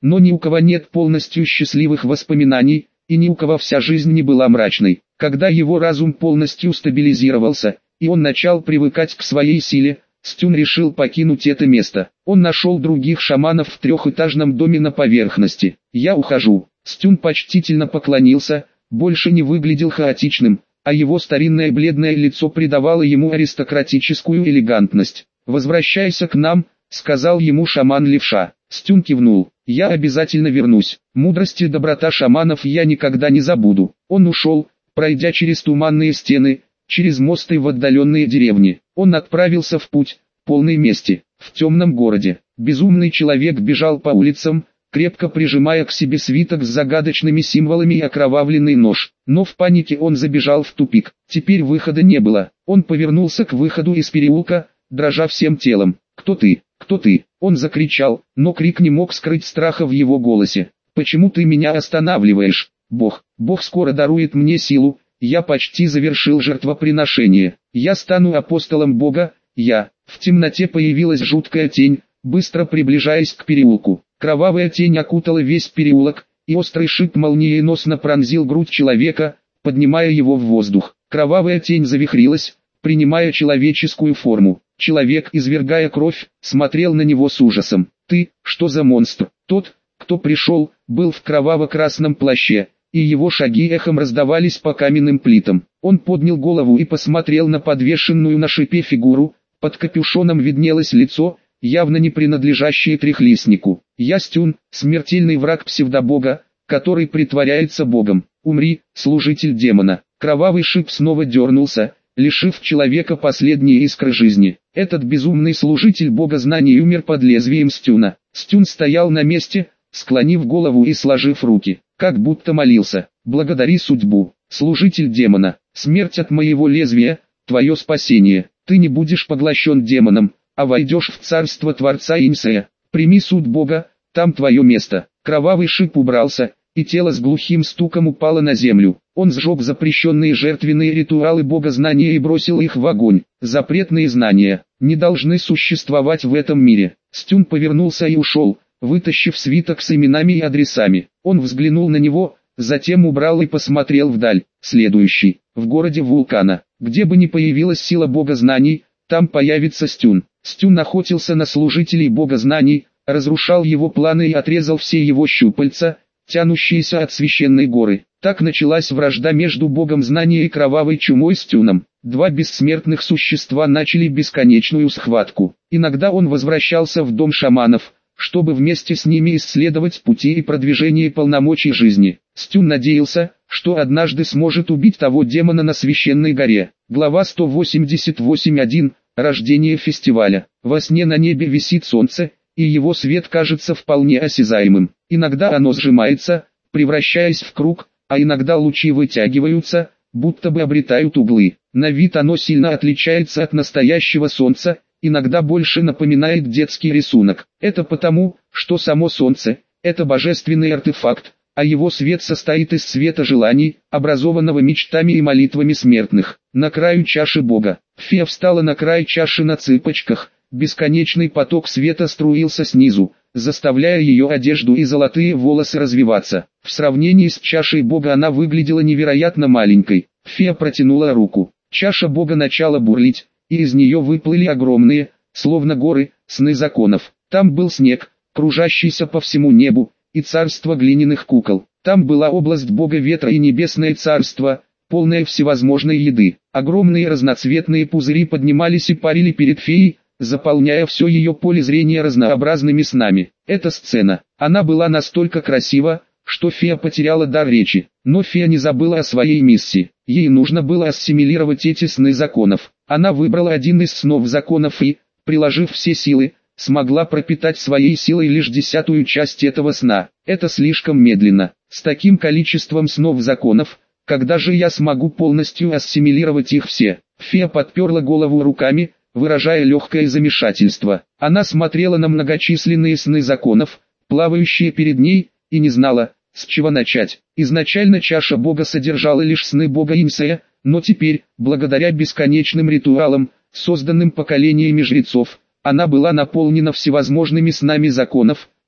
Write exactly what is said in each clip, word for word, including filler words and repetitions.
Но ни у кого нет полностью счастливых воспоминаний, и ни у кого вся жизнь не была мрачной. Когда его разум полностью стабилизировался, и он начал привыкать к своей силе, Стюн решил покинуть это место. Он нашел других шаманов в трехэтажном доме на поверхности. «Я ухожу». Стюн почтительно поклонился, больше не выглядел хаотичным, а его старинное бледное лицо придавало ему аристократическую элегантность. «Возвращайся к нам», — сказал ему шаман-левша. Стюн кивнул. «Я обязательно вернусь. Мудрость и доброта шаманов я никогда не забуду». Он ушел, пройдя через туманные стены, через мосты в отдаленные деревни. Он отправился в путь, полный мести. В темном городе безумный человек бежал по улицам, крепко прижимая к себе свиток с загадочными символами и окровавленный нож. Но в панике он забежал в тупик. Теперь выхода не было. Он повернулся к выходу из переулка, дрожа всем телом. «Кто ты? Кто ты?» Он закричал, но крик не мог скрыть страха в его голосе. «Почему ты меня останавливаешь? Бог, Бог скоро дарует мне силу, я почти завершил жертвоприношение. Я стану апостолом Бога, я». В темноте появилась жуткая тень, быстро приближаясь к переулку. Кровавая тень окутала весь переулок, и острый шип молниеносно пронзил грудь человека, поднимая его в воздух. Кровавая тень завихрилась, принимая человеческую форму. Человек, извергая кровь, смотрел на него с ужасом. «Ты, что за монстр?» Тот, кто пришел, был в кроваво-красном плаще, и его шаги эхом раздавались по каменным плитам. Он поднял голову и посмотрел на подвешенную на шипе фигуру, под капюшоном виднелось лицо, явно не принадлежащее трехлистнику. «Я Стюн, смертельный враг псевдобога, который притворяется богом. Умри, служитель демона». Кровавый шип снова дернулся, лишив человека последней искры жизни. Этот безумный служитель бога знаний умер под лезвием Стюна. Стюн стоял на месте, склонив голову и сложив руки, как будто молился. «Благодари судьбу, служитель демона, смерть от моего лезвия, твое спасение. Ты не будешь поглощен демоном, а войдешь в царство Творца Инсея. Прими суд Бога, там твое место». Кровавый шип убрался, и тело с глухим стуком упало на землю. Он сжег запрещенные жертвенные ритуалы богознания и бросил их в огонь. Запретные знания не должны существовать в этом мире. Стюн повернулся и ушел, вытащив свиток с именами и адресами. Он взглянул на него, затем убрал и посмотрел вдаль. Следующий, в городе Вулкана. Где бы ни появилась сила богознаний, там появится Стюн. Стюн охотился на служителей богознаний, разрушал его планы и отрезал все его щупальца, тянущиеся от священной горы. Так началась вражда между богом знания и кровавой чумой Стюном. Два бессмертных существа начали бесконечную схватку. Иногда он возвращался в дом шаманов, чтобы вместе с ними исследовать пути и продвижение полномочий жизни. Стюн надеялся, что однажды сможет убить того демона на священной горе. Глава сто восемьдесят восемь точка один. Рождение фестиваля. Во сне на небе висит солнце, и его свет кажется вполне осязаемым. Иногда оно сжимается, превращаясь в круг, а иногда лучи вытягиваются, будто бы обретают углы. На вид оно сильно отличается от настоящего солнца, иногда больше напоминает детский рисунок. Это потому, что само солнце – это божественный артефакт, а его свет состоит из света желаний, образованного мечтами и молитвами смертных. На краю чаши Бога. Фея встала на край чаши на цыпочках, бесконечный поток света струился снизу, заставляя ее одежду и золотые волосы развиваться. В сравнении с чашей Бога она выглядела невероятно маленькой. Фея протянула руку. Чаша Бога начала бурлить, и из нее выплыли огромные, словно горы, сны законов. Там был снег, кружащийся по всему небу, и царство глиняных кукол. Там была область Бога ветра и небесное царство, полное всевозможной еды. Огромные разноцветные пузыри поднимались и парили перед феей, заполняя все ее поле зрения разнообразными снами. Эта сцена, она была настолько красива, что фея потеряла дар речи. Но фея не забыла о своей миссии. Ей нужно было ассимилировать эти сны законов. Она выбрала один из снов законов и, приложив все силы, смогла пропитать своей силой лишь десятую часть этого сна. Это слишком медленно. С таким количеством снов законов, когда же я смогу полностью ассимилировать их все? Фея подперла голову руками, выражая легкое замешательство. Она смотрела на многочисленные сны законов, плавающие перед ней, и не знала, с чего начать. Изначально чаша Бога содержала лишь сны Бога Инсея, но теперь, благодаря бесконечным ритуалам, созданным поколениями жрецов, она была наполнена всевозможными снами законов,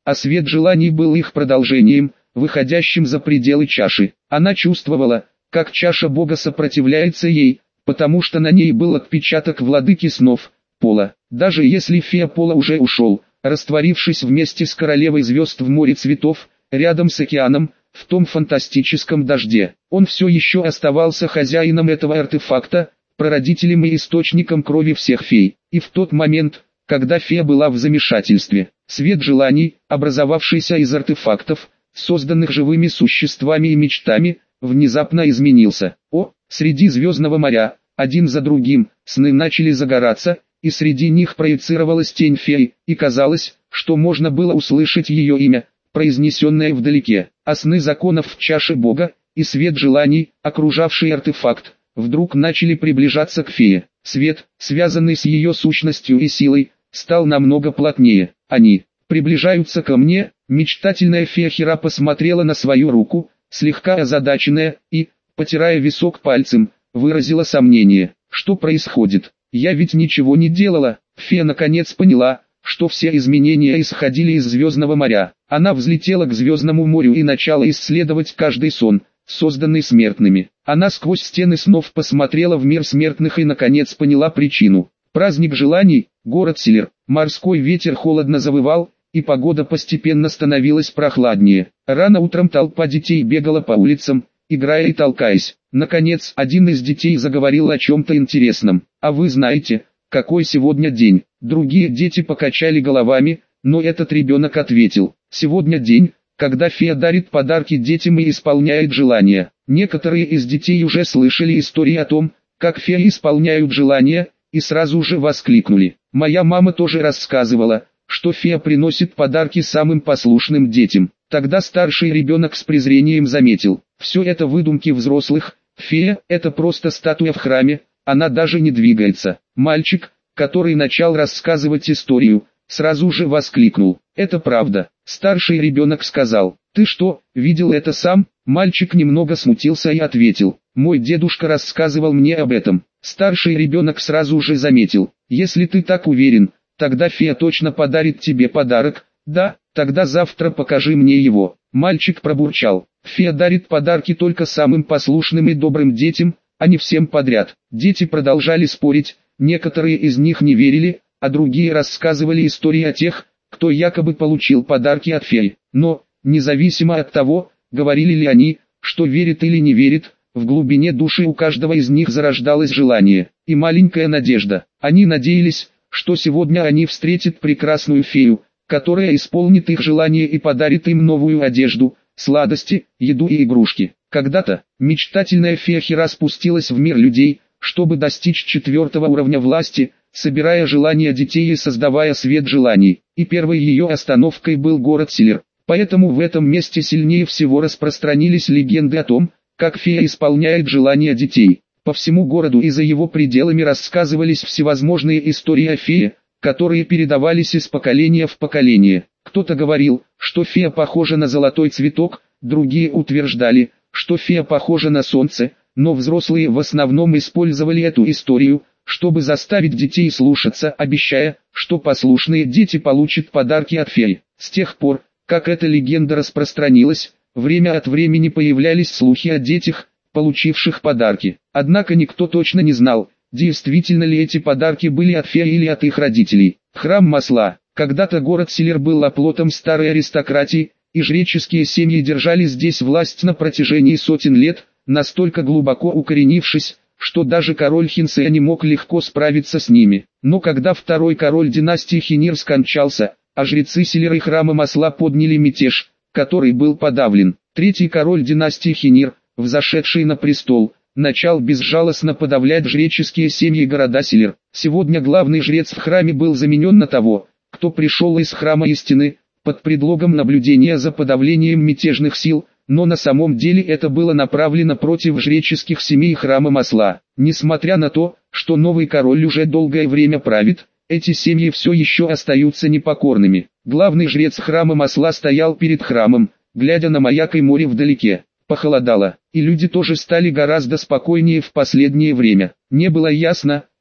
а свет желаний был их продолжением, выходящим за пределы чаши. Она чувствовала, как чаша Бога сопротивляется ей, потому что на ней был отпечаток владыки снов, Пола. Даже если фея Пола уже ушел, растворившись вместе с королевой звезд в море цветов, рядом с океаном, в том фантастическом дожде, он все еще оставался хозяином этого артефакта, прародителем и источником крови всех фей. И в тот момент, когда фея была в замешательстве, свет желаний, образовавшийся из артефактов, созданных живыми существами и мечтами, внезапно изменился. О, среди звездного моря, один за другим, сны начали загораться, и среди них проецировалась тень феи, и казалось, что можно было услышать ее имя, произнесенное вдалеке. А сны законов в чаше Бога, и свет желаний, окружавший артефакт, вдруг начали приближаться к фее. Свет, связанный с ее сущностью и силой, стал намного плотнее. Они приближаются ко мне. Мечтательная фея Хера посмотрела на свою руку, слегка озадаченная, и, потирая висок пальцем, выразила сомнение. Что происходит? Я ведь ничего не делала. Фея наконец поняла, что все изменения исходили из звездного моря. Она взлетела к звездному морю и начала исследовать каждый сон, созданный смертными. Она сквозь стены снов посмотрела в мир смертных и наконец поняла причину. Праздник желаний, город Силер, морской ветер холодно завывал, и погода постепенно становилась прохладнее. Рано утром толпа детей бегала по улицам, играя и толкаясь. Наконец, один из детей заговорил о чем-то интересном. «А вы знаете, какой сегодня день?» Другие дети покачали головами, но этот ребенок ответил: «Сегодня день, когда фея дарит подарки детям и исполняет желания». Некоторые из детей уже слышали истории о том, как феи исполняют желания, и сразу же воскликнули: «Моя мама тоже рассказывала, что фея приносит подарки самым послушным детям». Тогда старший ребенок с презрением заметил: «Все это выдумки взрослых, фея – это просто статуя в храме, она даже не двигается». Мальчик, который начал рассказывать историю, сразу же воскликнул: «Это правда». Старший ребенок сказал: «Ты что, видел это сам?» Мальчик немного смутился и ответил: «Мой дедушка рассказывал мне об этом». Старший ребенок сразу же заметил: «Если ты так уверен, тогда фея точно подарит тебе подарок». «Да, тогда завтра покажи мне его». Мальчик пробурчал: «Фея дарит подарки только самым послушным и добрым детям, а не всем подряд». Дети продолжали спорить, некоторые из них не верили, а другие рассказывали истории о тех, кто якобы получил подарки от феи. Но, независимо от того, говорили ли они, что верит или не верит, в глубине души у каждого из них зарождалось желание и маленькая надежда. Они надеялись, что сегодня они встретят прекрасную фею, которая исполнит их желание и подарит им новую одежду, сладости, еду и игрушки. Когда-то, мечтательная фея Хера спустилась в мир людей, чтобы достичь четвертого уровня власти, собирая желания детей и создавая свет желаний. И первой ее остановкой был город Силер. Поэтому в этом месте сильнее всего распространились легенды о том, как фея исполняет желания детей. По всему городу и за его пределами рассказывались всевозможные истории о фее, которые передавались из поколения в поколение. Кто-то говорил, что фея похожа на золотой цветок, другие утверждали, что фея похожа на солнце, но взрослые в основном использовали эту историю, чтобы заставить детей слушаться, обещая, что послушные дети получат подарки от феи. С тех пор, как эта легенда распространилась, время от времени появлялись слухи о детях, получивших подарки. Однако никто точно не знал, действительно ли эти подарки были от феи или от их родителей. Храм масла. Когда-то город Силер был оплотом старой аристократии, и жреческие семьи держали здесь власть на протяжении сотен лет, настолько глубоко укоренившись, что даже король Хинсея не мог легко справиться с ними. Но когда второй король династии Хинир скончался, а жрецы Силера и храма масла подняли мятеж, который был подавлен, третий король династии Хинир, взошедший на престол, начал безжалостно подавлять жреческие семьи города Силер. Сегодня главный жрец в храме был заменен на того, кто пришел из храма истины, под предлогом наблюдения за подавлением мятежных сил, но на самом деле это было направлено против жреческих семей храма масла. Несмотря на то, что новый король уже долгое время правит, эти семьи все еще остаются непокорными. Главный жрец храма масла стоял перед храмом, глядя на маяк и море вдалеке. Похолодало, и люди тоже стали гораздо спокойнее в последнее время. Не было ясно,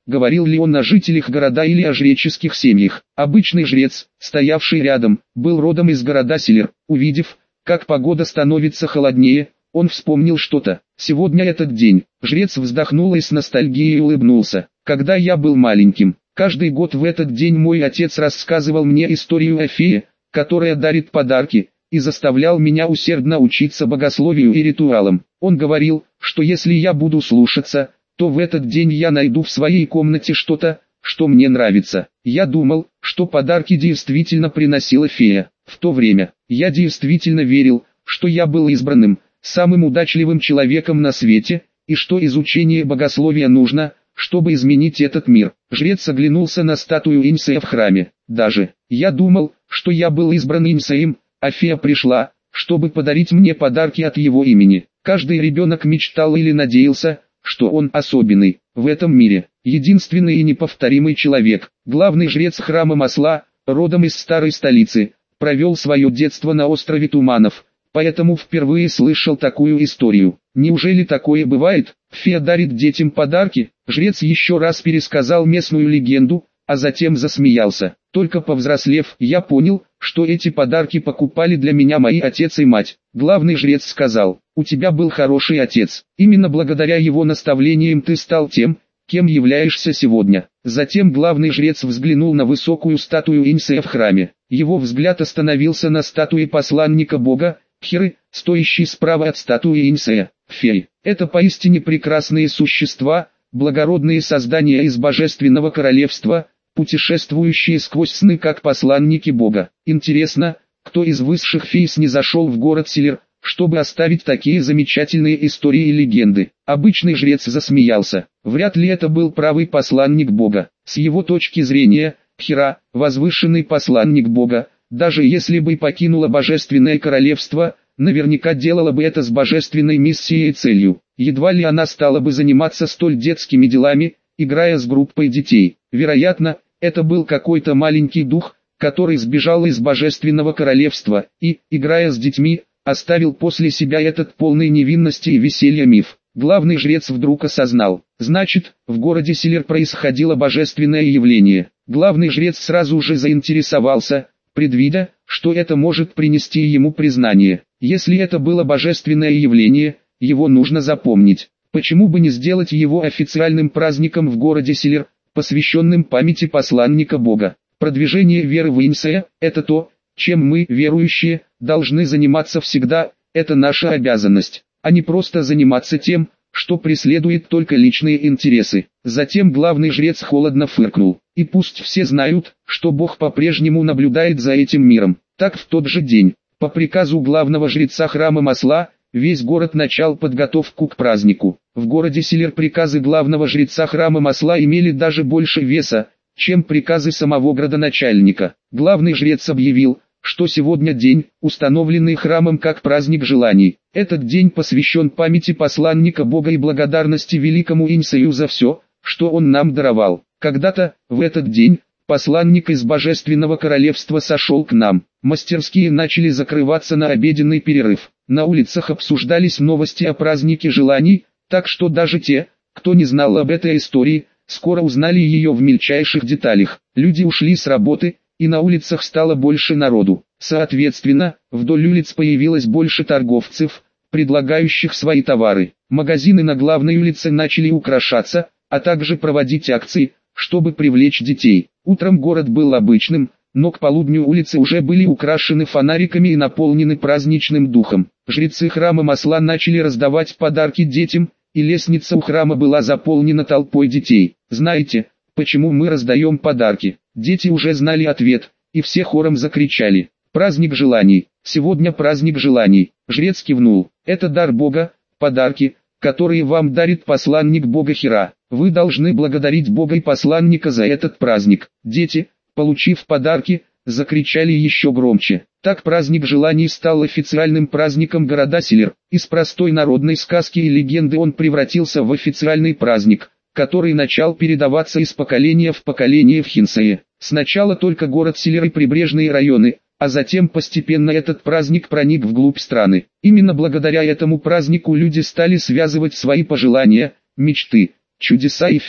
говорил ли он о жителях города или о жреческих семьях. Обычный жрец, стоявший рядом, был родом из города Силер. Увидев, как погода становится холоднее, он вспомнил что-то. Сегодня этот день. Жрец вздохнул и с ностальгией улыбнулся. Когда я был маленьким, каждый год в этот день мой отец рассказывал мне историю о фее, которая дарит подарки, и заставлял меня усердно учиться богословию и ритуалам. Он говорил, что если я буду слушаться, то в этот день я найду в своей комнате что-то, что мне нравится. Я думал, что подарки действительно приносила фея. В то время, я действительно верил, что я был избранным, самым удачливым человеком на свете, и что изучение богословия нужно, чтобы изменить этот мир. Жрец оглянулся на статую Инсея в храме. Даже, я думал, что я был избран Инсеем, а фея пришла, чтобы подарить мне подарки от его имени. Каждый ребенок мечтал или надеялся, что он особенный, в этом мире, единственный и неповторимый человек. Главный жрец храма Масла, родом из старой столицы, провел свое детство на острове Туманов, поэтому впервые слышал такую историю. Неужели такое бывает? Фея дарит детям подарки? Жрец еще раз пересказал местную легенду, а затем засмеялся. Только повзрослев, я понял, что эти подарки покупали для меня мои отец и мать. Главный жрец сказал: у тебя был хороший отец. Именно благодаря его наставлениям ты стал тем, кем являешься сегодня. Затем главный жрец взглянул на высокую статую Инсея в храме. Его взгляд остановился на статуе посланника Бога, Хиры, стоящей справа от статуи Инсея. Феи – это поистине прекрасные существа, благородные создания из божественного королевства, путешествующие сквозь сны как посланники Бога. Интересно, кто из высших фей снизошел в город Силер, чтобы оставить такие замечательные истории и легенды? Обычный жрец засмеялся. Вряд ли это был правый посланник Бога. С его точки зрения, Хира, возвышенный посланник Бога, даже если бы покинула божественное королевство, наверняка делала бы это с божественной миссией и целью. Едва ли она стала бы заниматься столь детскими делами, играя с группой детей. Вероятно, это был какой-то маленький дух, который сбежал из божественного королевства и, играя с детьми, оставил после себя этот полный невинности и веселья миф. Главный жрец вдруг осознал: значит, в городе Силер происходило божественное явление. Главный жрец сразу же заинтересовался, предвидя, что это может принести ему признание. Если это было божественное явление, его нужно запомнить. Почему бы не сделать его официальным праздником в городе Силер, посвященным памяти посланника Бога? Продвижение веры в Инсея – это то, чем мы, верующие, должны заниматься всегда, это наша обязанность, а не просто заниматься тем, что преследует только личные интересы. Затем главный жрец холодно фыркнул: и пусть все знают, что Бог по-прежнему наблюдает за этим миром. Так в тот же день, по приказу главного жреца храма Масла, весь город начал подготовку к празднику. В городе Силер приказы главного жреца храма Масла имели даже больше веса, чем приказы самого градоначальника. Главный жрец объявил, что сегодня день, установленный храмом как праздник желаний. Этот день посвящен памяти посланника Бога и благодарности великому Инсею за все, что он нам даровал. Когда-то, в этот день, посланник из Божественного Королевства сошел к нам. Мастерские начали закрываться на обеденный перерыв. На улицах обсуждались новости о празднике желаний, так что даже те, кто не знал об этой истории, скоро узнали ее в мельчайших деталях. Люди ушли с работы, и на улицах стало больше народу. Соответственно, вдоль улиц появилось больше торговцев, предлагающих свои товары. Магазины на главной улице начали украшаться, а также проводить акции, чтобы привлечь детей. Утром город был обычным, но к полудню улицы уже были украшены фонариками и наполнены праздничным духом. Жрецы храма Масла начали раздавать подарки детям, и лестница у храма была заполнена толпой детей. Знаете, почему мы раздаем подарки? Дети уже знали ответ, и все хором закричали: праздник желаний, сегодня праздник желаний. Жрец кивнул: это дар Бога, подарки, которые вам дарит посланник Бога Хира. Вы должны благодарить Бога и посланника за этот праздник. Дети, получив подарки, закричали еще громче. Так праздник желаний стал официальным праздником города Силер. Из простой народной сказки и легенды он превратился в официальный праздник, который начал передаваться из поколения в поколение в Хинсее. Сначала только город Силер и прибрежные районы, а затем постепенно этот праздник проник вглубь страны. Именно благодаря этому празднику люди стали связывать свои пожелания, мечты, чудеса и фей.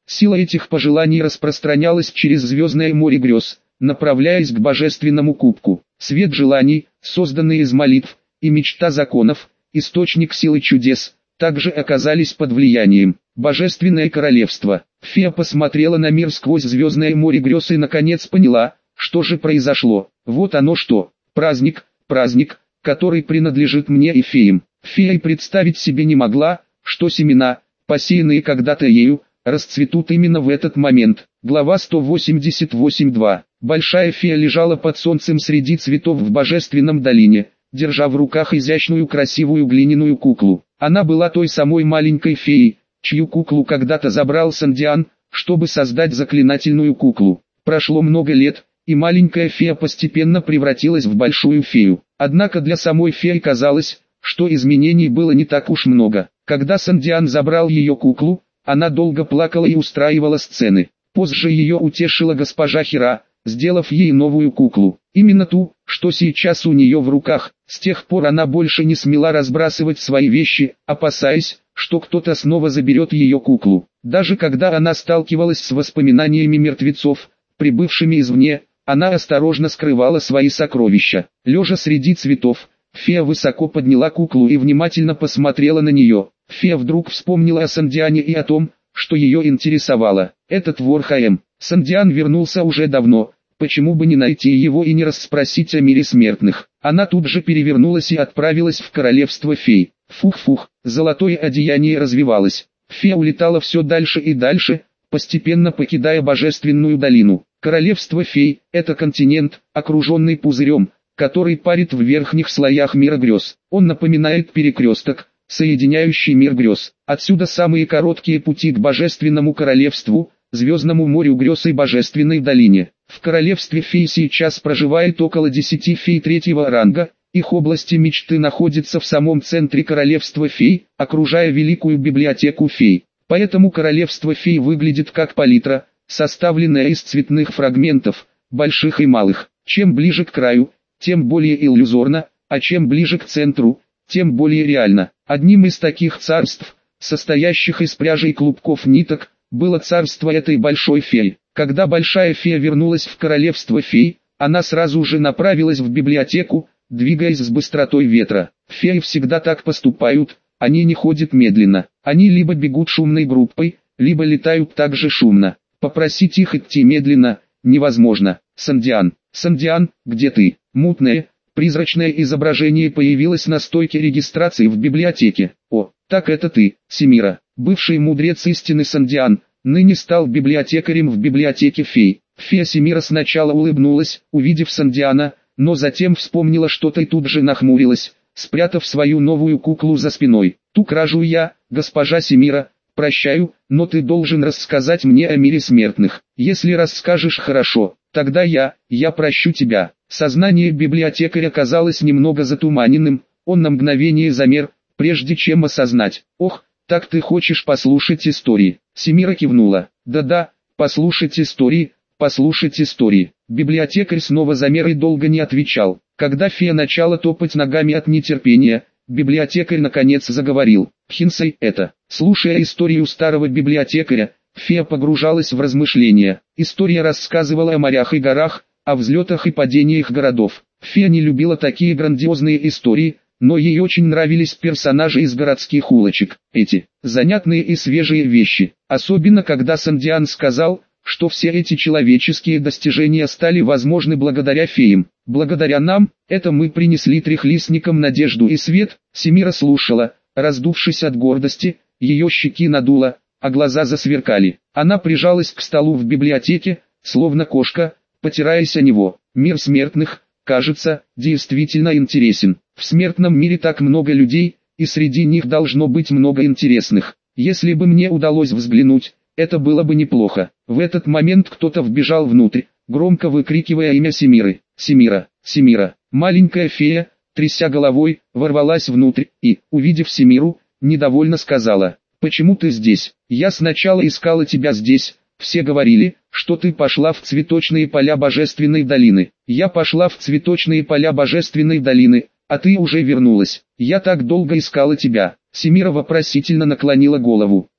Сила этих пожеланий распространялась через звездное море грез, направляясь к божественному кубку. Свет желаний, созданный из молитв, и мечта законов, источник силы чудес, также оказались под влиянием. Божественное королевство. Фея посмотрела на мир сквозь звездное море грез и наконец поняла, что же произошло. Вот оно что. Праздник, праздник, который принадлежит мне и феям. Фея и представить себе не могла, что семена, посеянные когда-то ею, расцветут именно в этот момент. Глава сто восемьдесят восемь два. Большая фея лежала под солнцем среди цветов в божественном долине, держа в руках изящную красивую глиняную куклу. Она была той самой маленькой феей, чью куклу когда-то забрал Сандиан, чтобы создать заклинательную куклу. Прошло много лет, и маленькая фея постепенно превратилась в большую фею. Однако для самой феи казалось, что изменений было не так уж много. Когда Сандиан забрал ее куклу, она долго плакала и устраивала сцены. Позже ее утешила госпожа Хира, сделав ей новую куклу. Именно ту, что сейчас у нее в руках. С тех пор она больше не смела разбрасывать свои вещи, опасаясь, что кто-то снова заберет ее куклу. Даже когда она сталкивалась с воспоминаниями мертвецов, прибывшими извне, она осторожно скрывала свои сокровища. Лежа среди цветов, фея высоко подняла куклу и внимательно посмотрела на нее. Фея вдруг вспомнила о Сандиане и о том, что ее интересовало. Этот вор Хаэм. Сандиан вернулся уже давно, почему бы не найти его и не расспросить о мире смертных. Она тут же перевернулась и отправилась в королевство фей. Фух-фух, золотое одеяние развивалось. Фея улетала все дальше и дальше, постепенно покидая божественную долину. Королевство фей – это континент, окруженный пузырем, который парит в верхних слоях мира грез. Он напоминает перекресток, соединяющий мир грез. Отсюда самые короткие пути к божественному королевству, звездному морю грез и божественной долине. В королевстве фей сейчас проживает около десяти фей третьего ранга, их области мечты находятся в самом центре королевства фей, окружая великую библиотеку фей. Поэтому королевство фей выглядит как палитра, составленная из цветных фрагментов, больших и малых. Чем ближе к краю, тем более иллюзорно, а чем ближе к центру, тем более реально. Одним из таких царств, состоящих из пряжи и клубков ниток, было царство этой большой феи. Когда большая фея вернулась в королевство фей, она сразу же направилась в библиотеку, двигаясь с быстротой ветра. Феи всегда так поступают, они не ходят медленно. Они либо бегут шумной группой, либо летают так же шумно. Попросить их идти медленно невозможно. Сандиан, Сандиан, где ты? Мутное, призрачное изображение появилось на стойке регистрации в библиотеке. О, так это ты, Семира. Бывший мудрец истины Сандиан, ныне стал библиотекарем в библиотеке фей. Фея Семира сначала улыбнулась, увидев Сандиана, но затем вспомнила что-то и тут же нахмурилась, спрятав свою новую куклу за спиной. Ту кражу я, госпожа Семира, прощаю, но ты должен рассказать мне о мире смертных. Если расскажешь хорошо, тогда я, я прощу тебя. Сознание библиотекаря казалось немного затуманенным, он на мгновение замер, прежде чем осознать. Ох, так ты хочешь послушать истории? Семира кивнула. Да-да, послушать истории, послушать истории. Библиотекарь снова замер и долго не отвечал. Когда фея начала топать ногами от нетерпения, библиотекарь наконец заговорил. Хинсей, это. Слушая историю старого библиотекаря, фея погружалась в размышления. История рассказывала о морях и горах, о взлетах и падениях городов. Фея не любила такие грандиозные истории, но ей очень нравились персонажи из городских улочек. Эти занятные и свежие вещи. Особенно когда Сандиан сказал, что все эти человеческие достижения стали возможны благодаря феям. Благодаря нам, это мы принесли трехлистникам надежду и свет. Семира слушала, раздувшись от гордости, ее щеки надуло, а глаза засверкали. Она прижалась к столу в библиотеке, словно кошка, потираясь о него. Мир смертных, кажется, действительно интересен. В смертном мире так много людей, и среди них должно быть много интересных. Если бы мне удалось взглянуть, это было бы неплохо. В этот момент кто-то вбежал внутрь, громко выкрикивая имя Семиры. Семира, Семира. Маленькая фея, тряся головой, ворвалась внутрь и, увидев Семиру, недовольно сказала: «Почему ты здесь? Я сначала искала тебя здесь. Все говорили, что ты пошла в цветочные поля Божественной долины. Я пошла в цветочные поля Божественной долины, а ты уже вернулась. Я так долго искала тебя». Семира вопросительно наклонила голову.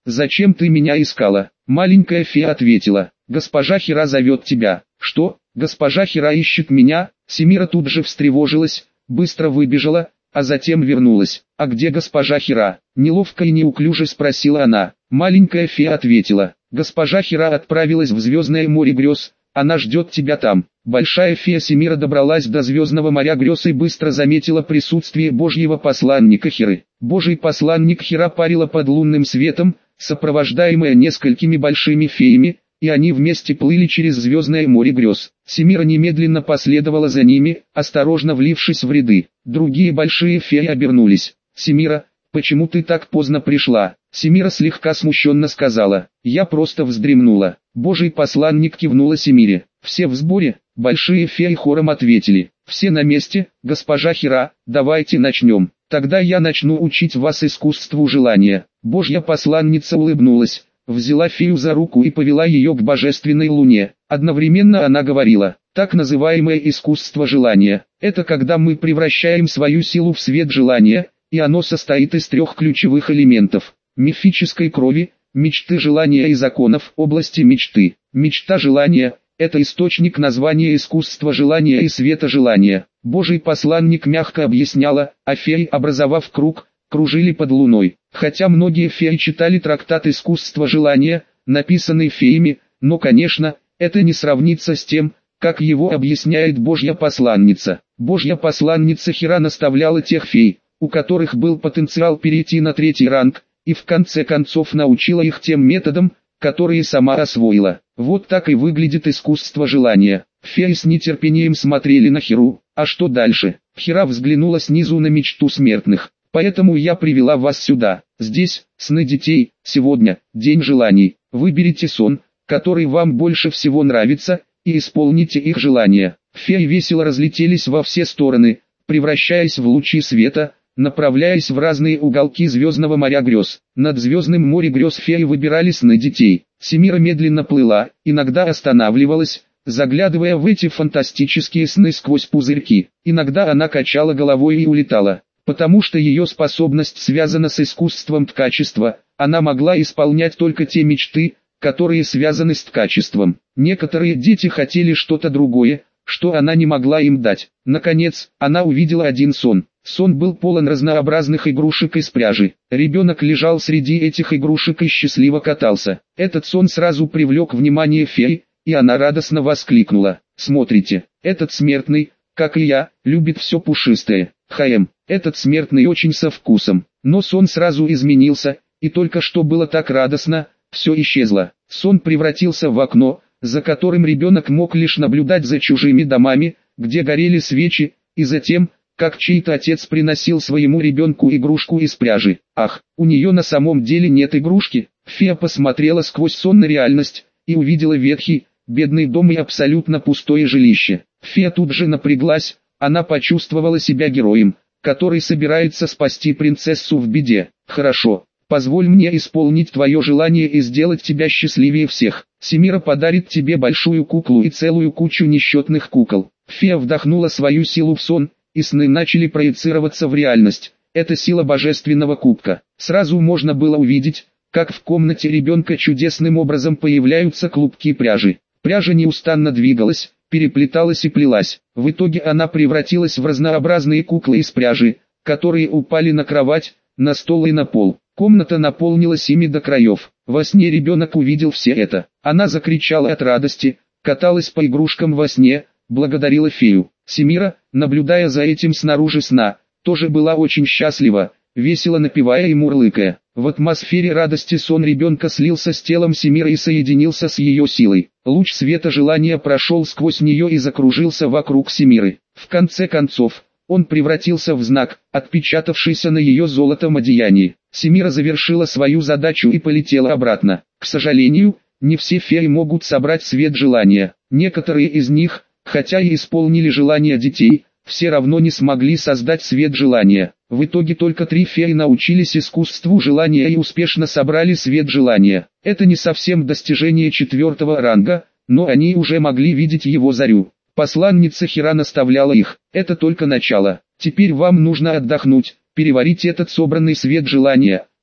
«Зачем ты меня искала?» Маленькая фея ответила: «Госпожа Хира зовет тебя». «Что? Госпожа Хира ищет меня?» Семира тут же встревожилась, быстро выбежала, а затем вернулась. «А где госпожа Хира?» Неловко и неуклюже спросила она. Маленькая фея ответила: «Госпожа Хира отправилась в звездное море грез, она ждет тебя там». Большая фея Семира добралась до звездного моря грез и быстро заметила присутствие Божьего посланника Хиры. Божий посланник Хира парила под лунным светом, сопровождаемая несколькими большими феями, и они вместе плыли через звездное море грез. Семира немедленно последовала за ними, осторожно влившись в ряды. Другие большие феи обернулись. «Семира, почему ты так поздно пришла?» Семира слегка смущенно сказала: «Я просто вздремнула». Божий посланник кивнула Семире. «Все в сборе?» Большие феи хором ответили: «Все на месте, госпожа Хира, давайте начнем. Тогда я начну учить вас искусству желания». Божья посланница улыбнулась, взяла фею за руку и повела ее к божественной луне. Одновременно она говорила: «Так называемое искусство желания – это когда мы превращаем свою силу в свет желания, и оно состоит из трех ключевых элементов – мифической крови, мечты желания и законов области мечты. Мечта желания – это источник названия искусства желания и света желания». Божий посланник мягко объясняла, а феи, образовав круг, кружили под луной. Хотя многие феи читали трактат искусства желания, написанный феями, но, конечно, это не сравнится с тем, как его объясняет Божья посланница. Божья посланница Хира наставляла тех фей, у которых был потенциал перейти на третий ранг, и в конце концов научила их тем методам, которые сама освоила. Вот так и выглядит искусство желания. Феи с нетерпением смотрели на Хиру. А что дальше? Хира взглянула снизу на мечту смертных. «Поэтому я привела вас сюда. Здесь, сны детей, сегодня, день желаний. Выберите сон, который вам больше всего нравится, и исполните их желания». Феи весело разлетелись во все стороны, превращаясь в лучи света, направляясь в разные уголки звездного моря грез. Над звездным море грез феи выбирали сны детей. Семира медленно плыла, иногда останавливалась, заглядывая в эти фантастические сны сквозь пузырьки. Иногда она качала головой и улетала. Потому что ее способность связана с искусством ткачества, она могла исполнять только те мечты, которые связаны с ткачеством. Некоторые дети хотели что-то другое, что она не могла им дать. Наконец, она увидела один сон. Сон был полон разнообразных игрушек из пряжи. Ребенок лежал среди этих игрушек и счастливо катался. Этот сон сразу привлек внимание феи, и она радостно воскликнула: «Смотрите, этот смертный, как и я, любит все пушистое. Хаем, этот смертный очень со вкусом». Но сон сразу изменился, и только что было так радостно, все исчезло. Сон превратился в окно, за которым ребенок мог лишь наблюдать за чужими домами, где горели свечи, и затем, как чей-то отец приносил своему ребенку игрушку из пряжи. «Ах, у нее на самом деле нет игрушки». Фея посмотрела сквозь сон на реальность, и увидела ветхий, бедный дом и абсолютно пустое жилище. Фея тут же напряглась, она почувствовала себя героем, который собирается спасти принцессу в беде. «Хорошо, позволь мне исполнить твое желание и сделать тебя счастливее всех. Семира подарит тебе большую куклу и целую кучу несчетных кукол». Фея вдохнула свою силу в сон, и сны начали проецироваться в реальность. Это сила божественного кубка. Сразу можно было увидеть, как в комнате ребенка чудесным образом появляются клубки пряжи. Пряжа неустанно двигалась, переплеталась и плелась. В итоге она превратилась в разнообразные куклы из пряжи, которые упали на кровать, на стол и на пол. Комната наполнилась ими до краев. Во сне ребенок увидел все это. Она закричала от радости, каталась по игрушкам во сне, благодарила фею. Семира, наблюдая за этим снаружи сна, тоже была очень счастлива, весело напевая и мурлыкая. В атмосфере радости сон ребенка слился с телом Семиры и соединился с ее силой. Луч света желания прошел сквозь нее и закружился вокруг Семиры. В конце концов, он превратился в знак, отпечатавшийся на ее золотом одеянии. Семира завершила свою задачу и полетела обратно. К сожалению, не все феи могут собрать свет желания. Некоторые из них, хотя и исполнили желания детей, все равно не смогли создать свет желания. В итоге только три феи научились искусству желания и успешно собрали свет желания. Это не совсем достижение четвертого ранга, но они уже могли видеть его зарю. Посланница Хира наставляла их: это только начало. Теперь вам нужно отдохнуть, переварить этот собранный свет желания,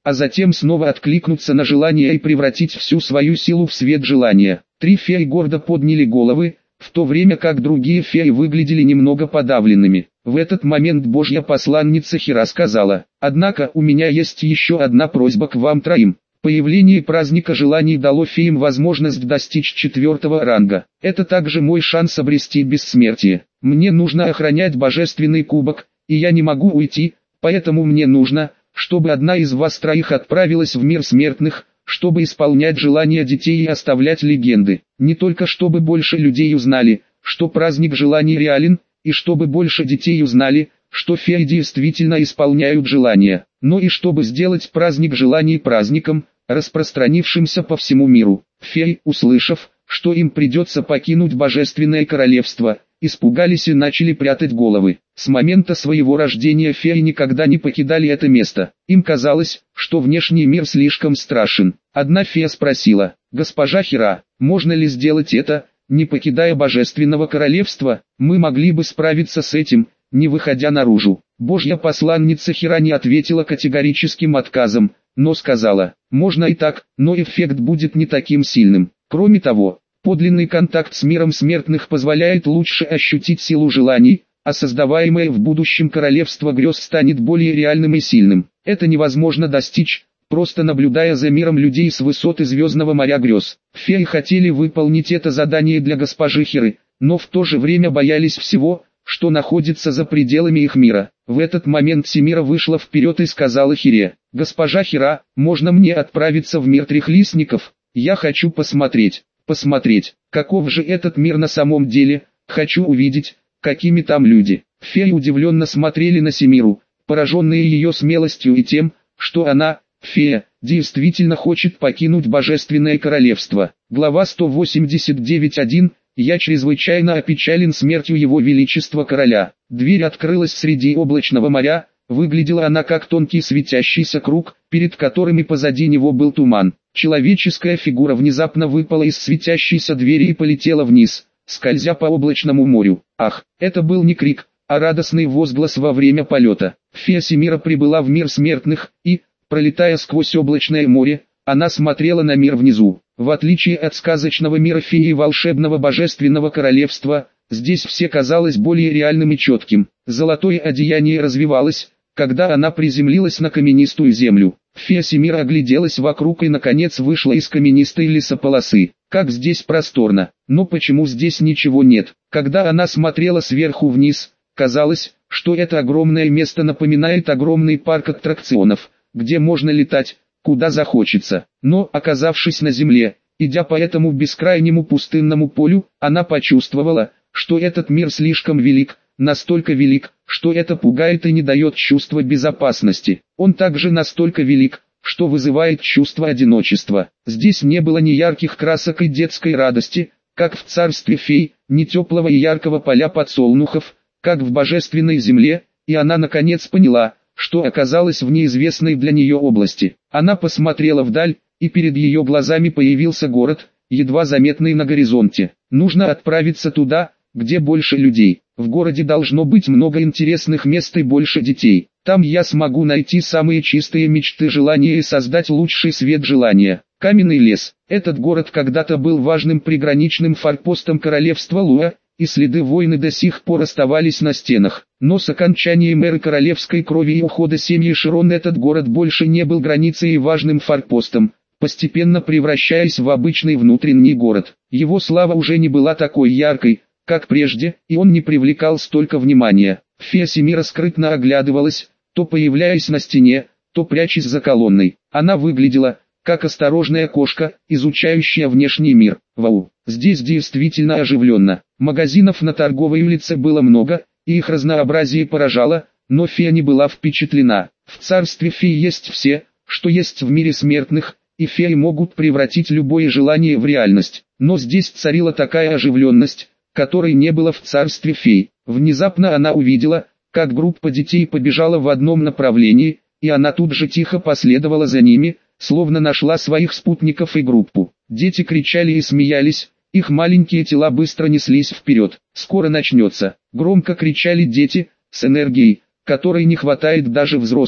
а затем снова откликнуться на желание и превратить всю свою силу в свет желания. Три феи гордо подняли головы, в то время как другие феи выглядели немного подавленными. В этот момент Божья посланница Хира сказала: «Однако у меня есть еще одна просьба к вам троим». Появление праздника желаний дало феям возможность достичь четвертого ранга. Это также мой шанс обрести бессмертие. Мне нужно охранять божественный кубок, и я не могу уйти, поэтому мне нужно, чтобы одна из вас троих отправилась в мир смертных, чтобы исполнять желания детей и оставлять легенды. Не только чтобы больше людей узнали, что праздник желаний реален, и чтобы больше детей узнали, что феи действительно исполняют желания, но и чтобы сделать праздник желаний праздником, распространившимся по всему миру. Феи, услышав, что им придется покинуть божественное королевство, испугались и начали прятать головы. С момента своего рождения феи никогда не покидали это место. Им казалось, что внешний мир слишком страшен. Одна фея спросила: «Госпожа Хира, можно ли сделать это, не покидая божественного королевства? Мы могли бы справиться с этим, не выходя наружу». Божья посланница Хира не ответила категорическим отказом, но сказала: «Можно и так, но эффект будет не таким сильным. Кроме того, подлинный контакт с миром смертных позволяет лучше ощутить силу желаний, а создаваемое в будущем королевство грез станет более реальным и сильным. Это невозможно достичь, просто наблюдая за миром людей с высоты звездного моря грез». Феи хотели выполнить это задание для госпожи Хиры, но в то же время боялись всего, что находится за пределами их мира. В этот момент Семира вышла вперед и сказала Хире: «Госпожа Хира, можно мне отправиться в мир трехлистников? Я хочу посмотреть, посмотреть, каков же этот мир на самом деле, хочу увидеть, какими там люди». Феи удивленно смотрели на Семиру, пораженные ее смелостью и тем, что она, фея, действительно хочет покинуть божественное королевство. Глава сто восемьдесят девять точка один. «Я чрезвычайно опечален смертью его величества короля». Дверь открылась среди облачного моря, выглядела она как тонкий светящийся круг, перед которым и позади него был туман. Человеческая фигура внезапно выпала из светящейся двери и полетела вниз, скользя по облачному морю. Ах, это был не крик, а радостный возглас во время полета. Фея Семира прибыла в мир смертных, и, пролетая сквозь облачное море, она смотрела на мир внизу. В отличие от сказочного мира феи и волшебного божественного королевства, здесь все казалось более реальным и четким. Золотое одеяние развивалось, когда она приземлилась на каменистую землю. Фея Семира огляделась вокруг и наконец вышла из каменистой лесополосы. Как здесь просторно, но почему здесь ничего нет? Когда она смотрела сверху вниз, казалось, что это огромное место напоминает огромный парк аттракционов, где можно летать куда захочется. Но, оказавшись на земле, идя по этому бескрайнему пустынному полю, она почувствовала, что этот мир слишком велик, настолько велик, что это пугает и не дает чувства безопасности. Он также настолько велик, что вызывает чувство одиночества. Здесь не было ни ярких красок и детской радости, как в царстве фей, ни теплого и яркого поля подсолнухов, как в божественной земле, и она наконец поняла, что оказалась в неизвестной для нее области. Она посмотрела вдаль, и перед ее глазами появился город, едва заметный на горизонте. Нужно отправиться туда, где больше людей. В городе должно быть много интересных мест и больше детей. Там я смогу найти самые чистые мечты желания и создать лучший свет желания. Каменный лес. Этот город когда-то был важным приграничным форпостом королевства Луа, и следы войны до сих пор оставались на стенах. Но с окончанием эры королевской крови и ухода семьи Широн этот город больше не был границей и важным форпостом, постепенно превращаясь в обычный внутренний город. Его слава уже не была такой яркой, как прежде, и он не привлекал столько внимания. Фея Семира скрытно оглядывалась, то появляясь на стене, то прячась за колонной. Она выглядела, как осторожная кошка, изучающая внешний мир. Вау, здесь действительно оживленно. Магазинов на торговой улице было много, и их разнообразие поражало, но фея не была впечатлена. В царстве фей есть все, что есть в мире смертных, и феи могут превратить любое желание в реальность. Но здесь царила такая оживленность, которой не было в царстве фей. Внезапно она увидела, как группа детей побежала в одном направлении, и она тут же тихо последовала за ними, словно нашла своих спутников и группу. Дети кричали и смеялись, их маленькие тела быстро неслись вперед. «Скоро начнется!» — громко кричали дети, с энергией, которой не хватает даже взрослым.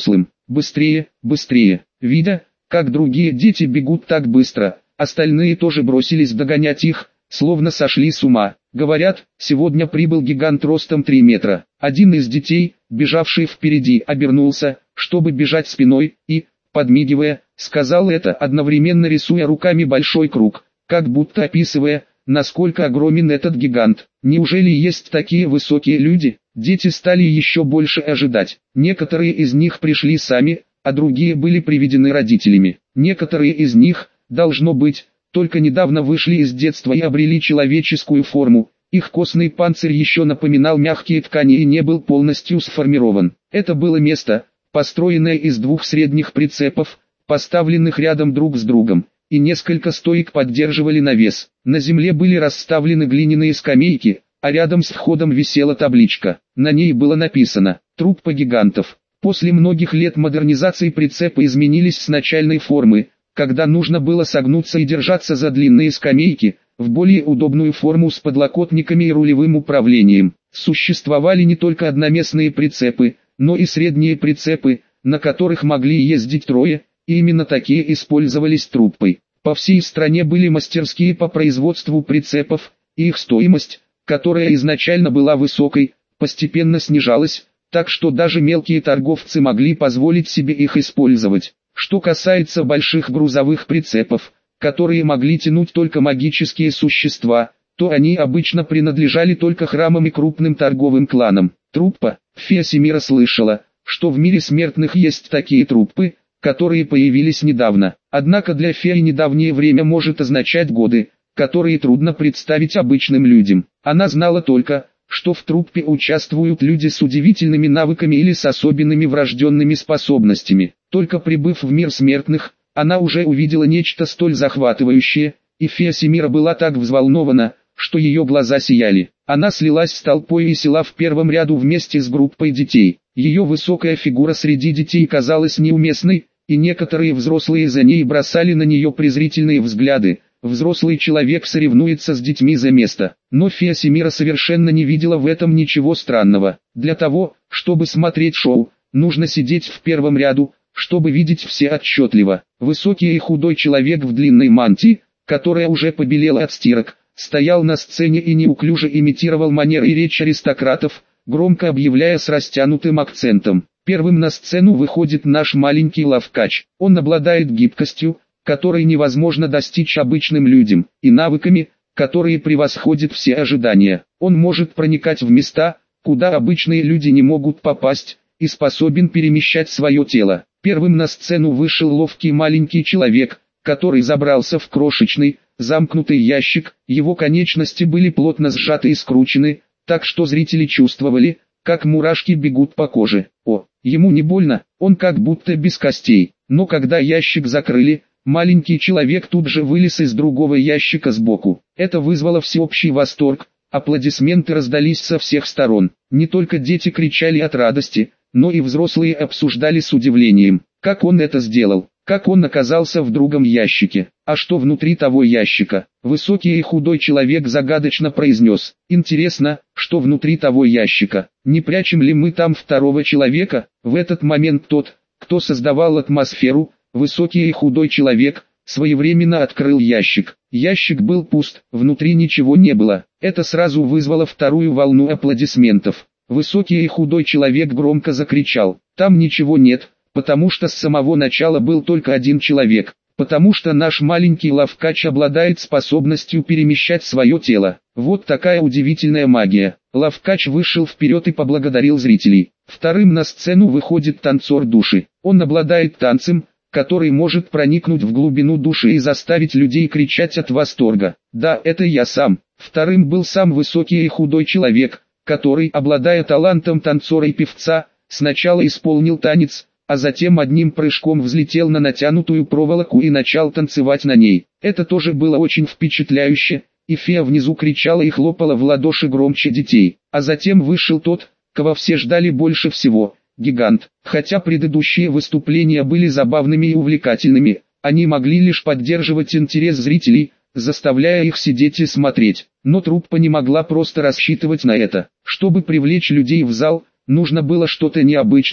быстрее, быстрее. Видя, как другие дети бегут так быстро, остальные тоже бросились догонять их, словно сошли с ума. Говорят, сегодня прибыл гигант ростом три метра. Один из детей, бежавший впереди, обернулся, чтобы бежать спиной, и, подмигивая, сказал это, одновременно рисуя руками большой круг, как будто описывая, насколько огромен этот гигант. Неужели есть такие высокие люди? Дети стали еще больше ожидать. Некоторые из них пришли сами, а другие были приведены родителями. Некоторые из них, должно быть, только недавно вышли из детства и обрели человеческую форму. Их костный панцирь еще напоминал мягкие ткани и не был полностью сформирован. Это было место, построенное из двух средних прицепов, поставленных рядом друг с другом, и несколько стоек поддерживали навес. На земле были расставлены глиняные скамейки, а рядом с входом висела табличка. На ней было написано «Труппа гигантов». После многих лет модернизации прицепы изменились с начальной формы, когда нужно было согнуться и держаться за длинные скамейки, в более удобную форму с подлокотниками и рулевым управлением. Существовали не только одноместные прицепы, но и средние прицепы, на которых могли ездить трое, и именно такие использовались труппой. По всей стране были мастерские по производству прицепов, и их стоимость, которая изначально была высокой, постепенно снижалась, так что даже мелкие торговцы могли позволить себе их использовать. Что касается больших грузовых прицепов, которые могли тянуть только магические существа, то они обычно принадлежали только храмам и крупным торговым кланам. Труппа, фея Семира слышала, что в мире смертных есть такие труппы, которые появились недавно. Однако для феи недавнее время может означать годы, которые трудно представить обычным людям. Она знала только, что в труппе участвуют люди с удивительными навыками или с особенными врожденными способностями. Только прибыв в мир смертных, она уже увидела нечто столь захватывающее, и фея Семира была так взволнована, что ее глаза сияли. Она слилась с толпой и села в первом ряду вместе с группой детей. Ее высокая фигура среди детей казалась неуместной, и некоторые взрослые за ней бросали на нее презрительные взгляды. Взрослый человек соревнуется с детьми за место. Но фея Семира совершенно не видела в этом ничего странного. Для того, чтобы смотреть шоу, нужно сидеть в первом ряду, чтобы видеть все отчетливо. Высокий и худой человек в длинной мантии, которая уже побелела от стирок, стоял на сцене и неуклюже имитировал манеры и речь аристократов, громко объявляя с растянутым акцентом. Первым на сцену выходит наш маленький ловкач. Он обладает гибкостью, которой невозможно достичь обычным людям, и навыками, которые превосходят все ожидания. Он может проникать в места, куда обычные люди не могут попасть, и способен перемещать свое тело. Первым на сцену вышел ловкий маленький человек, который забрался в крошечный, замкнутый ящик. Его конечности были плотно сжаты и скручены, так что зрители чувствовали, как мурашки бегут по коже. О, ему не больно, он как будто без костей. Но когда ящик закрыли, маленький человек тут же вылез из другого ящика сбоку. Это вызвало всеобщий восторг, аплодисменты раздались со всех сторон. Не только дети кричали от радости, но и взрослые обсуждали с удивлением, как он это сделал, как он оказался в другом ящике, а что внутри того ящика. Высокий и худой человек загадочно произнес: «Интересно, что внутри того ящика, не прячем ли мы там второго человека?» В этот момент тот, кто создавал атмосферу, высокий и худой человек, своевременно открыл ящик. Ящик был пуст, внутри ничего не было. Это сразу вызвало вторую волну аплодисментов. Высокий и худой человек громко закричал: «Там ничего нет, потому что с самого начала был только один человек, потому что наш маленький ловкач обладает способностью перемещать свое тело». Вот такая удивительная магия. Ловкач вышел вперед и поблагодарил зрителей. Вторым на сцену выходит танцор души. Он обладает танцем, который может проникнуть в глубину души и заставить людей кричать от восторга. Да, это я сам. Вторым был сам высокий и худой человек, который, обладая талантом танцора и певца, сначала исполнил танец, а затем одним прыжком взлетел на натянутую проволоку и начал танцевать на ней. Это тоже было очень впечатляюще, и фея внизу кричала и хлопала в ладоши громче детей. А затем вышел тот, кого все ждали больше всего – гигант. Хотя предыдущие выступления были забавными и увлекательными, они могли лишь поддерживать интерес зрителей, заставляя их сидеть и смотреть. Но труппа не могла просто рассчитывать на это. Чтобы привлечь людей в зал, нужно было что-то необычное,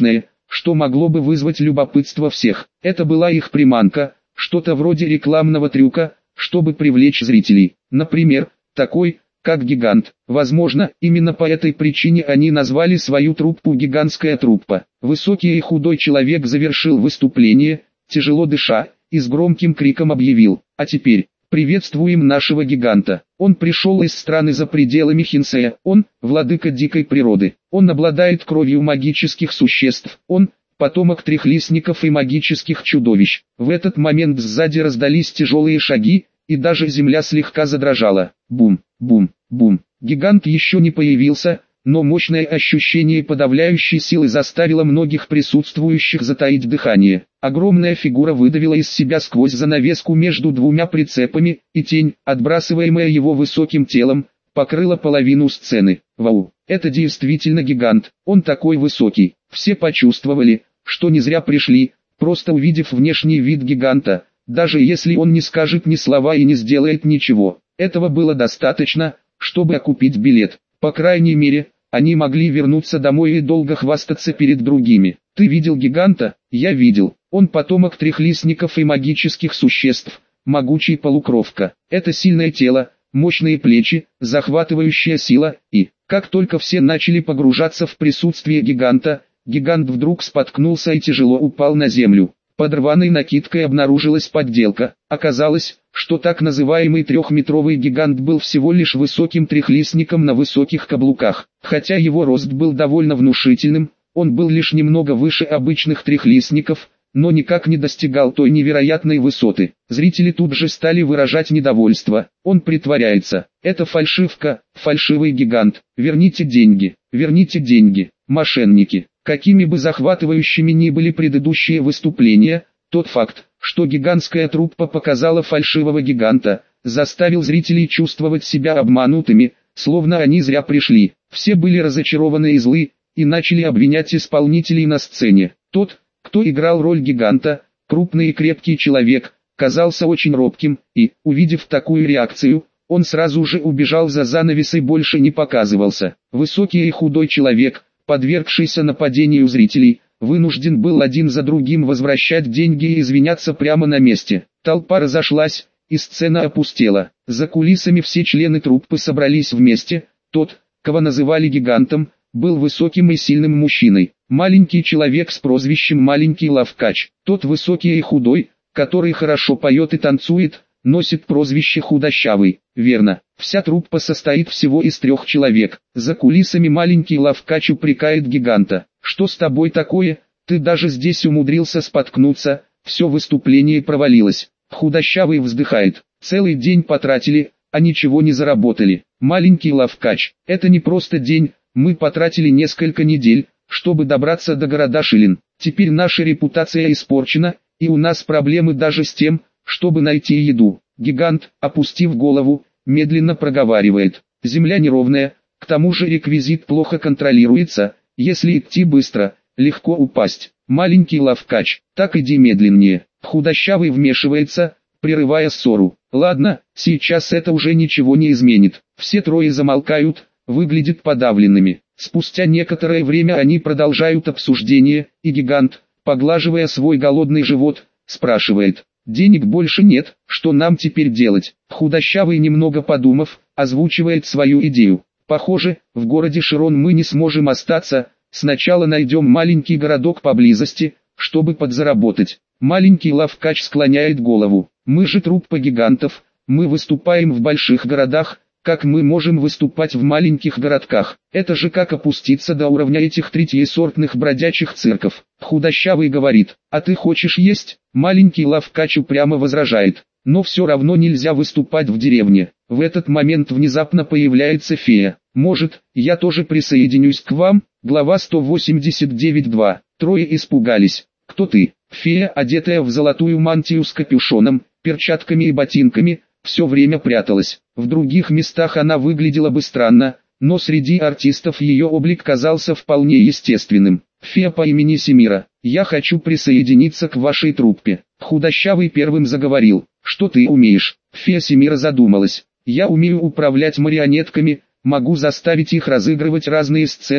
что могло бы вызвать любопытство всех. Это была их приманка, что-то вроде рекламного трюка, чтобы привлечь зрителей. Например, такой, как гигант. Возможно, именно по этой причине они назвали свою труппу «Гигантская труппа». Высокий и худой человек завершил выступление, тяжело дыша, и с громким криком объявил: «А теперь, приветствуем нашего гиганта. Он пришел из страны за пределами Хинсея. Он – владыка дикой природы. Он обладает кровью магических существ. Он – потомок трехлистников и магических чудовищ». В этот момент сзади раздались тяжелые шаги, и даже земля слегка задрожала. Бум, бум, бум. Гигант еще не появился, но мощное ощущение подавляющей силы заставило многих присутствующих затаить дыхание. Огромная фигура выдавила из себя сквозь занавеску между двумя прицепами, и тень, отбрасываемая его высоким телом, покрыла половину сцены. Вау, это действительно гигант, он такой высокий. Все почувствовали, что не зря пришли, просто увидев внешний вид гиганта, даже если он не скажет ни слова и не сделает ничего. Этого было достаточно, чтобы окупить билет. По крайней мере, они могли вернуться домой и долго хвастаться перед другими. «Ты видел гиганта?» «Я видел. Он потомок трехлистников и магических существ, могучий полукровка. Это сильное тело, мощные плечи, захватывающая сила, и...» Как только все начали погружаться в присутствие гиганта, гигант вдруг споткнулся и тяжело упал на землю. Под рваной накидкой обнаружилась подделка. Оказалось, что так называемый трехметровый гигант был всего лишь высоким трехлистником на высоких каблуках. Хотя его рост был довольно внушительным, он был лишь немного выше обычных трехлистников, но никак не достигал той невероятной высоты. Зрители тут же стали выражать недовольство. Он притворяется. Это фальшивка, фальшивый гигант. Верните деньги, верните деньги, мошенники. Какими бы захватывающими ни были предыдущие выступления, тот факт, что гигантская труппа показала фальшивого гиганта, заставил зрителей чувствовать себя обманутыми, словно они зря пришли. Все были разочарованы и злы, и начали обвинять исполнителей на сцене. Тот, кто играл роль гиганта, крупный и крепкий человек, казался очень робким, и, увидев такую реакцию, он сразу же убежал за занавес и больше не показывался. Высокий и худой человек, подвергшийся нападению зрителей, вынужден был один за другим возвращать деньги и извиняться прямо на месте. Толпа разошлась, и сцена опустела. За кулисами все члены труппы собрались вместе. Тот, кого называли гигантом, был высоким и сильным мужчиной. Маленький человек с прозвищем «Маленький Лавкач». Тот высокий и худой, который хорошо поет и танцует, носит прозвище «Худощавый». Верно, вся труппа состоит всего из трех человек. За кулисами маленький Лавкач упрекает гиганта: «Что с тобой такое? Ты даже здесь умудрился споткнуться, все выступление провалилось». Худощавый вздыхает: «Целый день потратили, а ничего не заработали». Маленький Лавкач: «Это не просто день, мы потратили несколько недель, чтобы добраться до города Шилин. Теперь наша репутация испорчена, и у нас проблемы даже с тем, чтобы найти еду». Гигант, опустив голову, медленно проговаривает: «Земля неровная, к тому же реквизит плохо контролируется, если идти быстро, легко упасть». Маленький Лавкач: «Так иди медленнее». Худощавый вмешивается, прерывая ссору: «Ладно, сейчас это уже ничего не изменит». Все трое замолкают, выглядят подавленными. Спустя некоторое время они продолжают обсуждение, и гигант, поглаживая свой голодный живот, спрашивает: «Денег больше нет, что нам теперь делать?» Худощавый, немного подумав, озвучивает свою идею: «Похоже, в городе Широн мы не сможем остаться, сначала найдем маленький городок поблизости, чтобы подзаработать». Маленький Лавкач склоняет голову: «Мы же труппа гигантов, мы выступаем в больших городах, как мы можем выступать в маленьких городках? Это же как опуститься до уровня этих третьесортных бродячих цирков». Худощавый говорит: «А ты хочешь есть?» Маленький Лавкач упрямо возражает: «Но все равно нельзя выступать в деревне». В этот момент внезапно появляется фея: «Может, я тоже присоединюсь к вам?» Глава сто восемьдесят девять два. Трое испугались. «Кто ты?» Фея, одетая в золотую мантию с капюшоном, перчатками и ботинками, все время пряталась. В других местах она выглядела бы странно, но среди артистов ее облик казался вполне естественным. «Фея по имени Семира, я хочу присоединиться к вашей труппе». Худощавый первым заговорил: «Что ты умеешь?» Фея Семира задумалась: «Я умею управлять марионетками, могу заставить их разыгрывать разные сценки,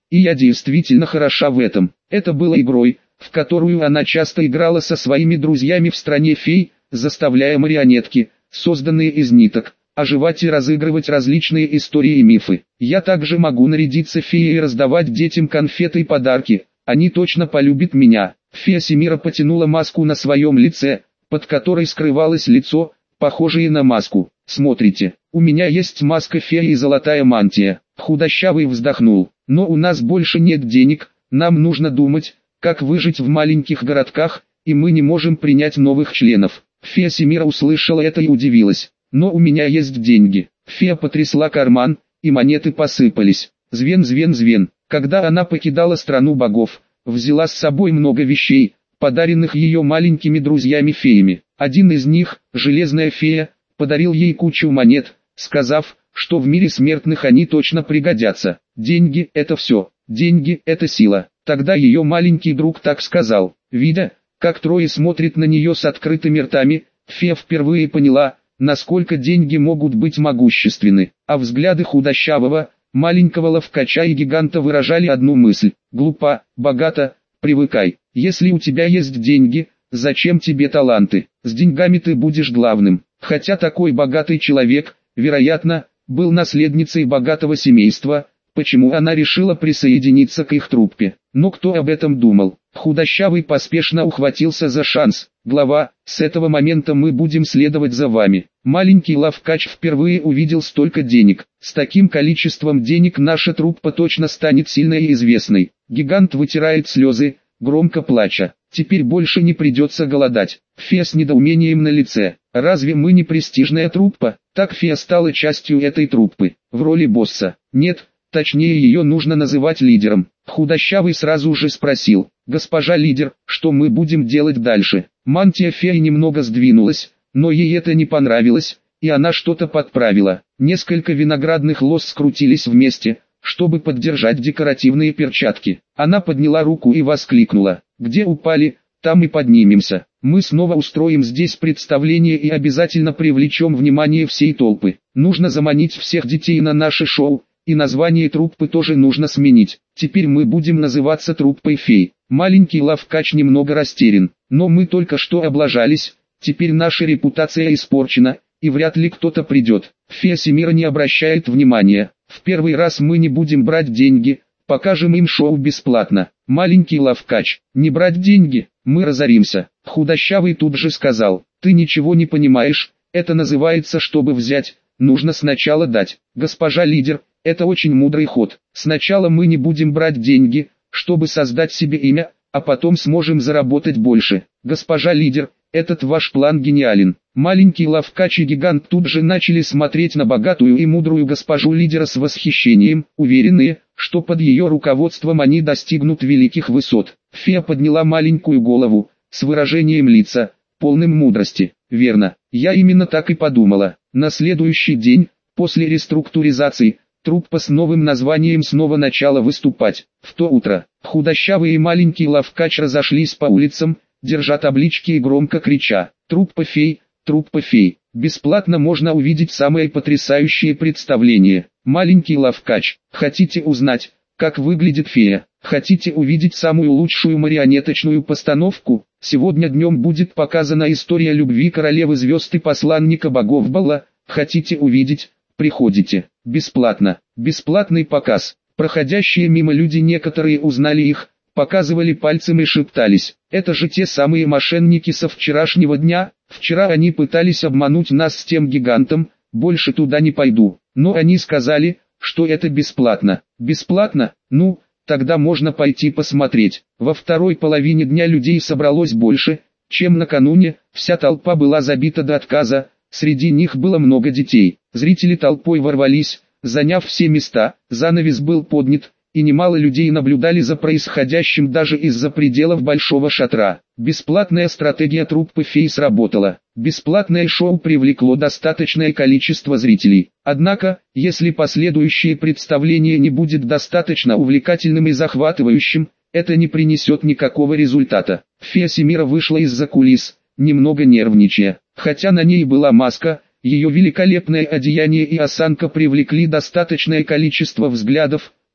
и я действительно хороша в этом. Это было игрой, в которую она часто играла со своими друзьями в стране фей, заставляя марионетки, созданные из ниток, оживать и разыгрывать различные истории и мифы. Я также могу нарядиться феей и раздавать детям конфеты и подарки, они точно полюбят меня. Фея Семира потянула маску на своем лице, под которой скрывалось лицо, похожее на маску. Смотрите, у меня есть маска феи и золотая мантия. Худощавый вздохнул. Но у нас больше нет денег, нам нужно думать, как выжить в маленьких городках, и мы не можем принять новых членов. Фея Семира услышала это и удивилась. Но у меня есть деньги. Фея потрясла карман, и монеты посыпались. Звен, звен, звен. Когда она покидала страну богов, взяла с собой много вещей, подаренных ее маленькими друзьями-феями. Один из них, железная фея, подарил ей кучу монет, сказав, что в мире смертных они точно пригодятся. Деньги – это все, деньги – это сила. Тогда ее маленький друг так сказал. Видя, как трое смотрят на нее с открытыми ртами, фея впервые поняла, насколько деньги могут быть могущественны. А взгляды худощавого, маленького ловкача и гиганта выражали одну мысль: глупа, богата, привыкай. Если у тебя есть деньги, зачем тебе таланты? С деньгами ты будешь главным. Хотя такой богатый человек, вероятно, был наследницей богатого семейства, почему она решила присоединиться к их труппе? Но кто об этом думал? Худощавый поспешно ухватился за шанс. Глава, с этого момента мы будем следовать за вами. Маленький ловкач впервые увидел столько денег. С таким количеством денег наша труппа точно станет сильной и известной. Гигант вытирает слезы, громко плача. Теперь больше не придется голодать. Фея с недоумением на лице. Разве мы не престижная труппа? Так фея стала частью этой труппы. В роли босса. Нет, точнее ее нужно называть лидером. Худощавый сразу же спросил: госпожа лидер, что мы будем делать дальше? Мантия феи немного сдвинулась, но ей это не понравилось, и она что-то подправила. Несколько виноградных лоз скрутились вместе, чтобы поддержать декоративные перчатки. Она подняла руку и воскликнула: где упали, там и поднимемся. Мы снова устроим здесь представление и обязательно привлечем внимание всей толпы. Нужно заманить всех детей на наше шоу, и название труппы тоже нужно сменить. Теперь мы будем называться труппой фей. Маленький ловкач немного растерян, но мы только что облажались, теперь наша репутация испорчена, и вряд ли кто-то придет. Фея Семира не обращает внимания. В первый раз мы не будем брать деньги, покажем им шоу бесплатно. Маленький ловкач: не брать деньги, мы разоримся. Худощавый тут же сказал: ты ничего не понимаешь, это называется, чтобы взять, нужно сначала дать. Госпожа лидер, это очень мудрый ход. Сначала мы не будем брать деньги, чтобы создать себе имя, а потом сможем заработать больше. Госпожа лидер, этот ваш план гениален. Маленький ловкач и гигант тут же начали смотреть на богатую и мудрую госпожу лидера с восхищением, уверенные, что под ее руководством они достигнут великих высот. Фея подняла маленькую голову, с выражением лица, полным мудрости. Верно, я именно так и подумала. На следующий день, после реструктуризации, труппа с новым названием снова начала выступать. В то утро, худощавый и маленький ловкач разошлись по улицам, держа таблички и громко крича: труппа фей, труппа фей. Бесплатно можно увидеть самые потрясающие представления. Маленький ловкач: хотите узнать, как выглядит фея? Хотите увидеть самую лучшую марионеточную постановку? Сегодня днем будет показана история любви королевы звезд и посланника богов Бала. Хотите увидеть? Приходите. Бесплатно. Бесплатный показ. Проходящие мимо люди, некоторые узнали их, показывали пальцем и шептались: это же те самые мошенники со вчерашнего дня. Вчера они пытались обмануть нас с тем гигантом, больше туда не пойду. Но они сказали, что это бесплатно. Бесплатно? Ну, тогда можно пойти посмотреть. Во второй половине дня людей собралось больше, чем накануне. Вся толпа была забита до отказа, среди них было много детей. Зрители толпой ворвались, заняв все места, занавес был поднят, и немало людей наблюдали за происходящим даже из-за пределов большого шатра. Бесплатная стратегия труппы фей сработала. Бесплатное шоу привлекло достаточное количество зрителей. Однако, если последующее представление не будет достаточно увлекательным и захватывающим, это не принесет никакого результата. Фея Семира вышла из-за кулис, немного нервничая. Хотя на ней была маска, ее великолепное одеяние и осанка привлекли достаточное количество взглядов,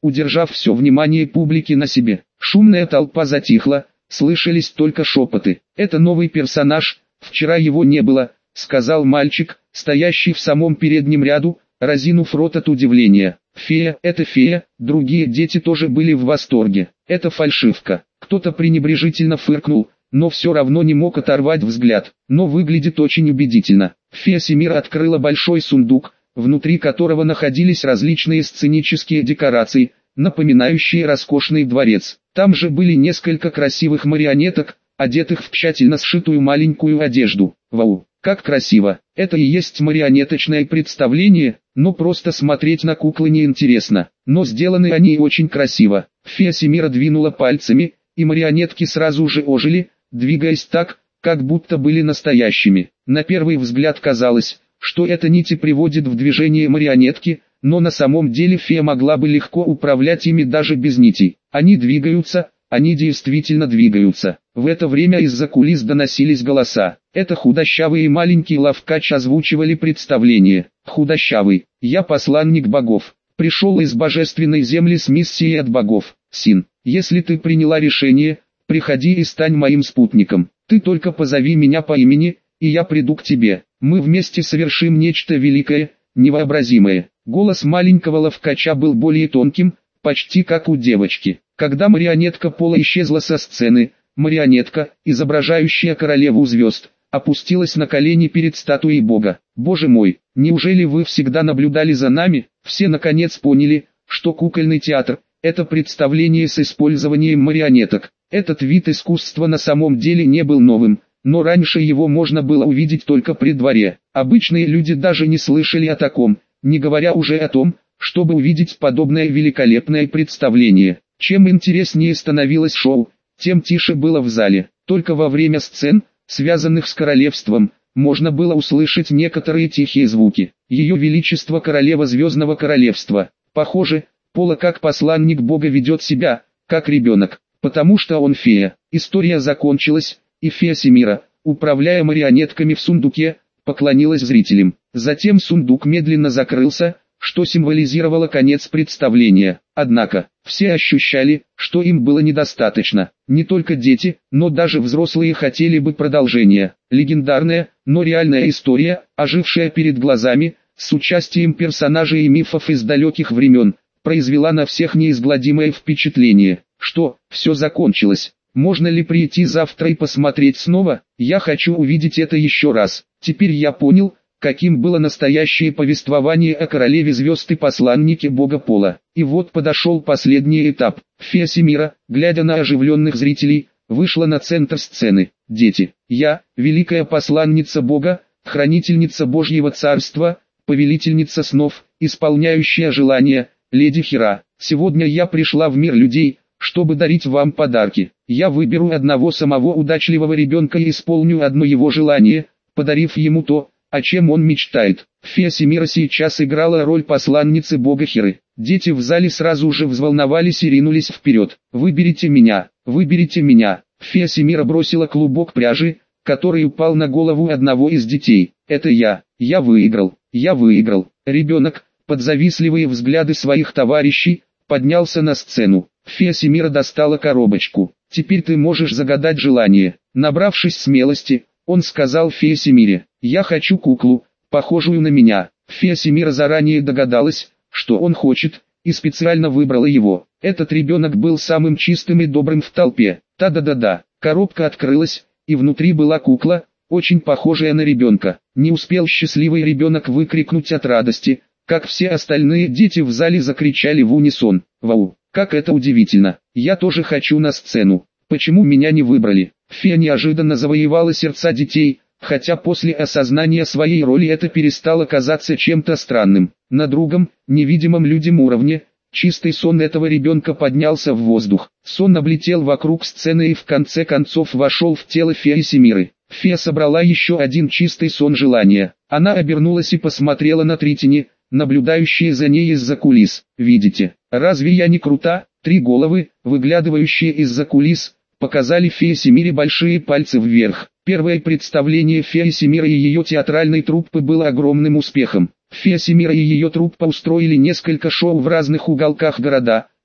удержав все внимание публики на себе. Шумная толпа затихла, слышались только шепоты. «Это новый персонаж, вчера его не было», — сказал мальчик, стоящий в самом переднем ряду, разинув рот от удивления. «Фея, это фея», другие дети тоже были в восторге. «Это фальшивка». Кто-то пренебрежительно фыркнул, но все равно не мог оторвать взгляд. Но выглядит очень убедительно. Фея Семира открыла большой сундук, внутри которого находились различные сценические декорации, напоминающие роскошный дворец. Там же были несколько красивых марионеток, одетых в тщательно сшитую маленькую одежду. Вау, как красиво! Это и есть марионеточное представление, но просто смотреть на куклы неинтересно. Но сделаны они очень красиво. Фея Семира двинула пальцами, и марионетки сразу же ожили, двигаясь так, как будто были настоящими. На первый взгляд казалось, что это нити приводит в движение марионетки, но на самом деле фея могла бы легко управлять ими даже без нитей. Они двигаются, они действительно двигаются. В это время из-за кулис доносились голоса. Это худощавый и маленький лавкач озвучивали представление. «Худощавый, я посланник богов. Пришел из божественной земли с миссией от богов. Син, если ты приняла решение, приходи и стань моим спутником. Ты только позови меня по имени, и я приду к тебе. Мы вместе совершим нечто великое, невообразимое». Голос маленького ловкача был более тонким, почти как у девочки. Когда марионетка Пола исчезла со сцены, марионетка, изображающая королеву звезд, опустилась на колени перед статуей бога. «Боже мой, неужели вы всегда наблюдали за нами?» Все наконец поняли, что кукольный театр – это представление с использованием марионеток. Этот вид искусства на самом деле не был новым, но раньше его можно было увидеть только при дворе. Обычные люди даже не слышали о таком, не говоря уже о том, чтобы увидеть подобное великолепное представление. Чем интереснее становилось шоу, тем тише было в зале. Только во время сцен, связанных с королевством, можно было услышать некоторые тихие звуки. Ее Величество Королева Звездного Королевства. Похоже, Пола как посланник Бога ведет себя, как ребенок, потому что он фея. История закончилась, и фея Семира, управляя марионетками в сундуке, поклонилась зрителям. Затем сундук медленно закрылся, что символизировало конец представления. Однако, все ощущали, что им было недостаточно. Не только дети, но даже взрослые хотели бы продолжения. Легендарная, но реальная история, ожившая перед глазами, с участием персонажей и мифов из далеких времен, произвела на всех неизгладимое впечатление. Что, все закончилось? Можно ли прийти завтра и посмотреть снова? Я хочу увидеть это еще раз. Теперь я понял, каким было настоящее повествование о королеве звезд и посланнике бога Пола. И вот подошел последний этап. Фея Семира, глядя на оживленных зрителей, вышла на центр сцены. «Дети, я, великая посланница бога, хранительница Божьего царства, повелительница снов, исполняющая желания, леди Хира. Сегодня я пришла в мир людей, чтобы дарить вам подарки. Я выберу одного самого удачливого ребенка и исполню одно его желание, подарив ему то, о чем он мечтает». Фея Семира сейчас играла роль посланницы бога Хиры. Дети в зале сразу же взволновались и ринулись вперед. «Выберите меня, выберите меня». Фея Семира бросила клубок пряжи, который упал на голову одного из детей. «Это я, я выиграл, я выиграл». Ребенок, под завистливые взгляды своих товарищей, поднялся на сцену. Фея Семира достала коробочку. «Теперь ты можешь загадать желание». Набравшись смелости, он сказал фее Семире: «Я хочу куклу, похожую на меня». Фея Семира заранее догадалась, что он хочет, и специально выбрала его. Этот ребенок был самым чистым и добрым в толпе. Та-да-да-да. Коробка открылась, и внутри была кукла, очень похожая на ребенка. Не успел счастливый ребенок выкрикнуть от радости, как все остальные дети в зале закричали в унисон: «Вау, как это удивительно! Я тоже хочу на сцену! Почему меня не выбрали?» Фея неожиданно завоевала сердца детей, хотя после осознания своей роли это перестало казаться чем-то странным. На другом, невидимом людям уровне, чистый сон этого ребенка поднялся в воздух. Сон облетел вокруг сцены и в конце концов вошел в тело феи Семиры. Фея собрала еще один чистый сон желания. Она обернулась и посмотрела на Тритини, наблюдающие за ней из-за кулис. «Видите, разве я не крута?» Три головы, выглядывающие из-за кулис, показали фее Семире большие пальцы вверх. Первое представление феи Семиры и ее театральной труппы было огромным успехом. Фея Семира и ее труппа устроили несколько шоу в разных уголках города,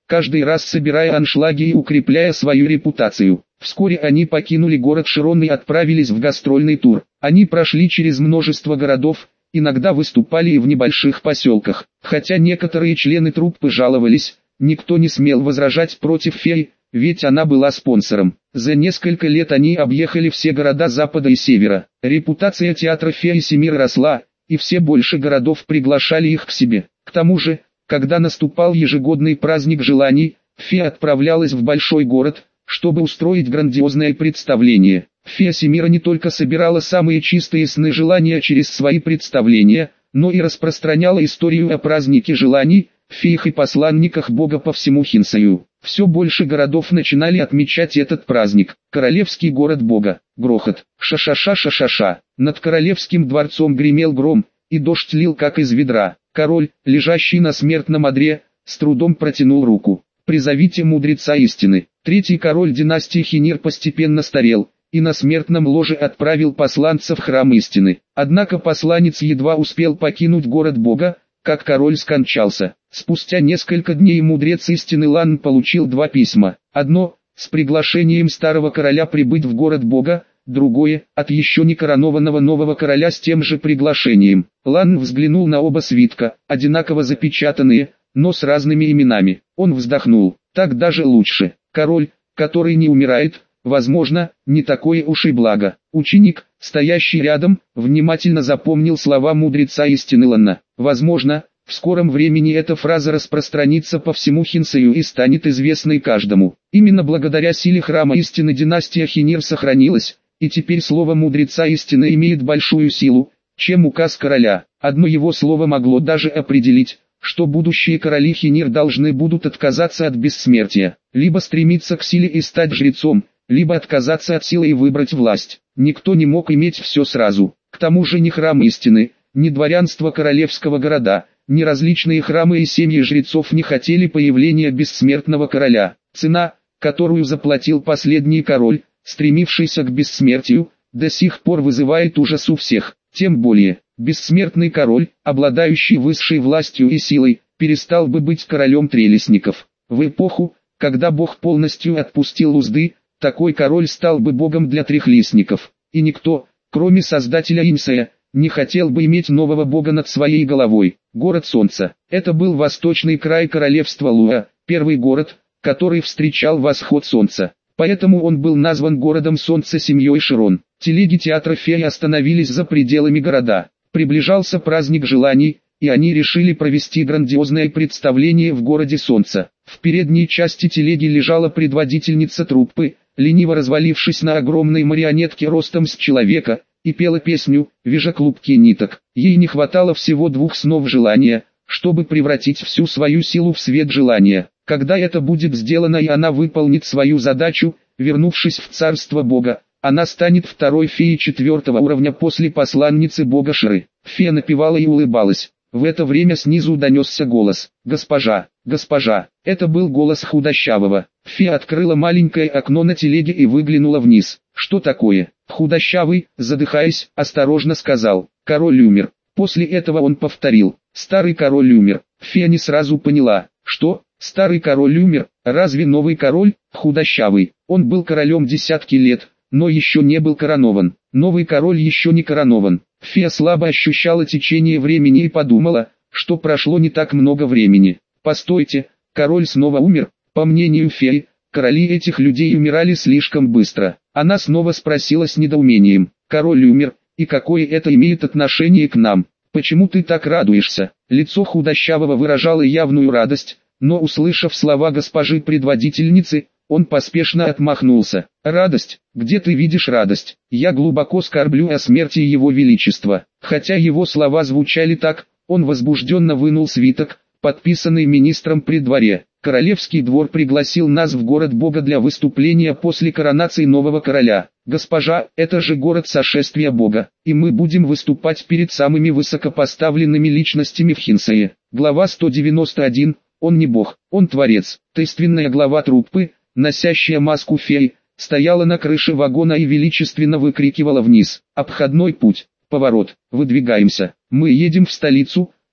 каждый раз собирая аншлаги и укрепляя свою репутацию. Вскоре они покинули город Широн и отправились в гастрольный тур. Они прошли через множество городов, иногда выступали и в небольших поселках. Хотя некоторые члены труппы жаловались, никто не смел возражать против феи, ведь она была спонсором. За несколько лет они объехали все города запада и севера. Репутация театра «Фея Семир» росла, и все больше городов приглашали их к себе. К тому же, когда наступал ежегодный праздник желаний, фея отправлялась в большой город, чтобы устроить грандиозное представление. Фея Семира не только собирала самые чистые сны желания через свои представления, но и распространяла историю о празднике желаний, феях и посланниках Бога по всему Хинсаю. Все больше городов начинали отмечать этот праздник. Королевский город Бога. Грохот. Ша-ша-ша-ша-ша-ша. Над королевским дворцом гремел гром, и дождь лил как из ведра. Король, лежащий на смертном одре, с трудом протянул руку. «Призовите мудреца истины». Третий король династии Хинир постепенно старел, и на смертном ложе отправил посланца в храм истины. Однако посланец едва успел покинуть город Бога, как король скончался. Спустя несколько дней мудрец истины Лан получил два письма. Одно, с приглашением старого короля прибыть в город Бога, другое, от еще не коронованного нового короля с тем же приглашением. Лан взглянул на оба свитка, одинаково запечатанные, но с разными именами. Он вздохнул. Так даже лучше. Король, который не умирает, возможно, не такое уж и благо. Ученик, стоящий рядом, внимательно запомнил слова мудреца истины Ланна. Возможно, в скором времени эта фраза распространится по всему Хинсаю и станет известной каждому. Именно благодаря силе храма истины династия Хинир сохранилась, и теперь слово мудреца истины имеет большую силу, чем указ короля. Одно его слово могло даже определить, что будущие короли Хинир должны будут отказаться от бессмертия, либо стремиться к силе и стать жрецом, либо отказаться от силы и выбрать власть. Никто не мог иметь все сразу. К тому же ни храм истины, ни дворянство королевского города, ни различные храмы и семьи жрецов не хотели появления бессмертного короля. Цена, которую заплатил последний король, стремившийся к бессмертию, до сих пор вызывает ужас у всех. Тем более, бессмертный король, обладающий высшей властью и силой, перестал бы быть королем трелесников. В эпоху, когда Бог полностью отпустил узды, такой король стал бы богом для трехлистников. И никто, кроме создателя Инсая, не хотел бы иметь нового бога над своей головой. Город Солнца. Это был восточный край королевства Луа, первый город, который встречал восход солнца. Поэтому он был назван городом Солнца семьей Широн. Телеги театра феи остановились за пределами города. Приближался праздник желаний, и они решили провести грандиозное представление в городе Солнца. В передней части телеги лежала предводительница труппы, лениво развалившись на огромной марионетке ростом с человека, и пела песню, вяжа клубки ниток. Ей не хватало всего двух снов желания, чтобы превратить всю свою силу в свет желания. Когда это будет сделано и она выполнит свою задачу, вернувшись в царство Бога, она станет второй феей четвертого уровня после посланницы Бога Ширы. Фея напевала и улыбалась. В это время снизу донесся голос. «Госпожа, госпожа!» Это был голос худощавого. Фея открыла маленькое окно на телеге и выглянула вниз. «Что такое?» Худощавый, задыхаясь, осторожно сказал. «Король умер». После этого он повторил. «Старый король умер». Фея не сразу поняла. «Что? Старый король умер? Разве новый король?» Худощавый. Он был королем десятки лет, но еще не был коронован. Новый король еще не коронован. Фея слабо ощущала течение времени и подумала, что прошло не так много времени. Постойте, король снова умер? По мнению феи, короли этих людей умирали слишком быстро. Она снова спросила с недоумением. Король умер, и какое это имеет отношение к нам? Почему ты так радуешься? Лицо худощавого выражало явную радость, но услышав слова госпожи предводительницы, он поспешно отмахнулся. «Радость? Где ты видишь радость? Я глубоко скорблю о смерти его величества». Хотя его слова звучали так, он возбужденно вынул свиток, подписанный министром при дворе. Королевский двор пригласил нас в город Бога для выступления после коронации нового короля. Госпожа, это же город сошествия Бога, и мы будем выступать перед самыми высокопоставленными личностями в Хинсае. Глава сто девяносто один. Он не бог, он творец. Таинственная глава труппы, носящая маску феи, стояла на крыше вагона и величественно выкрикивала вниз. Обходной путь, поворот, выдвигаемся. Мы едем в столицу,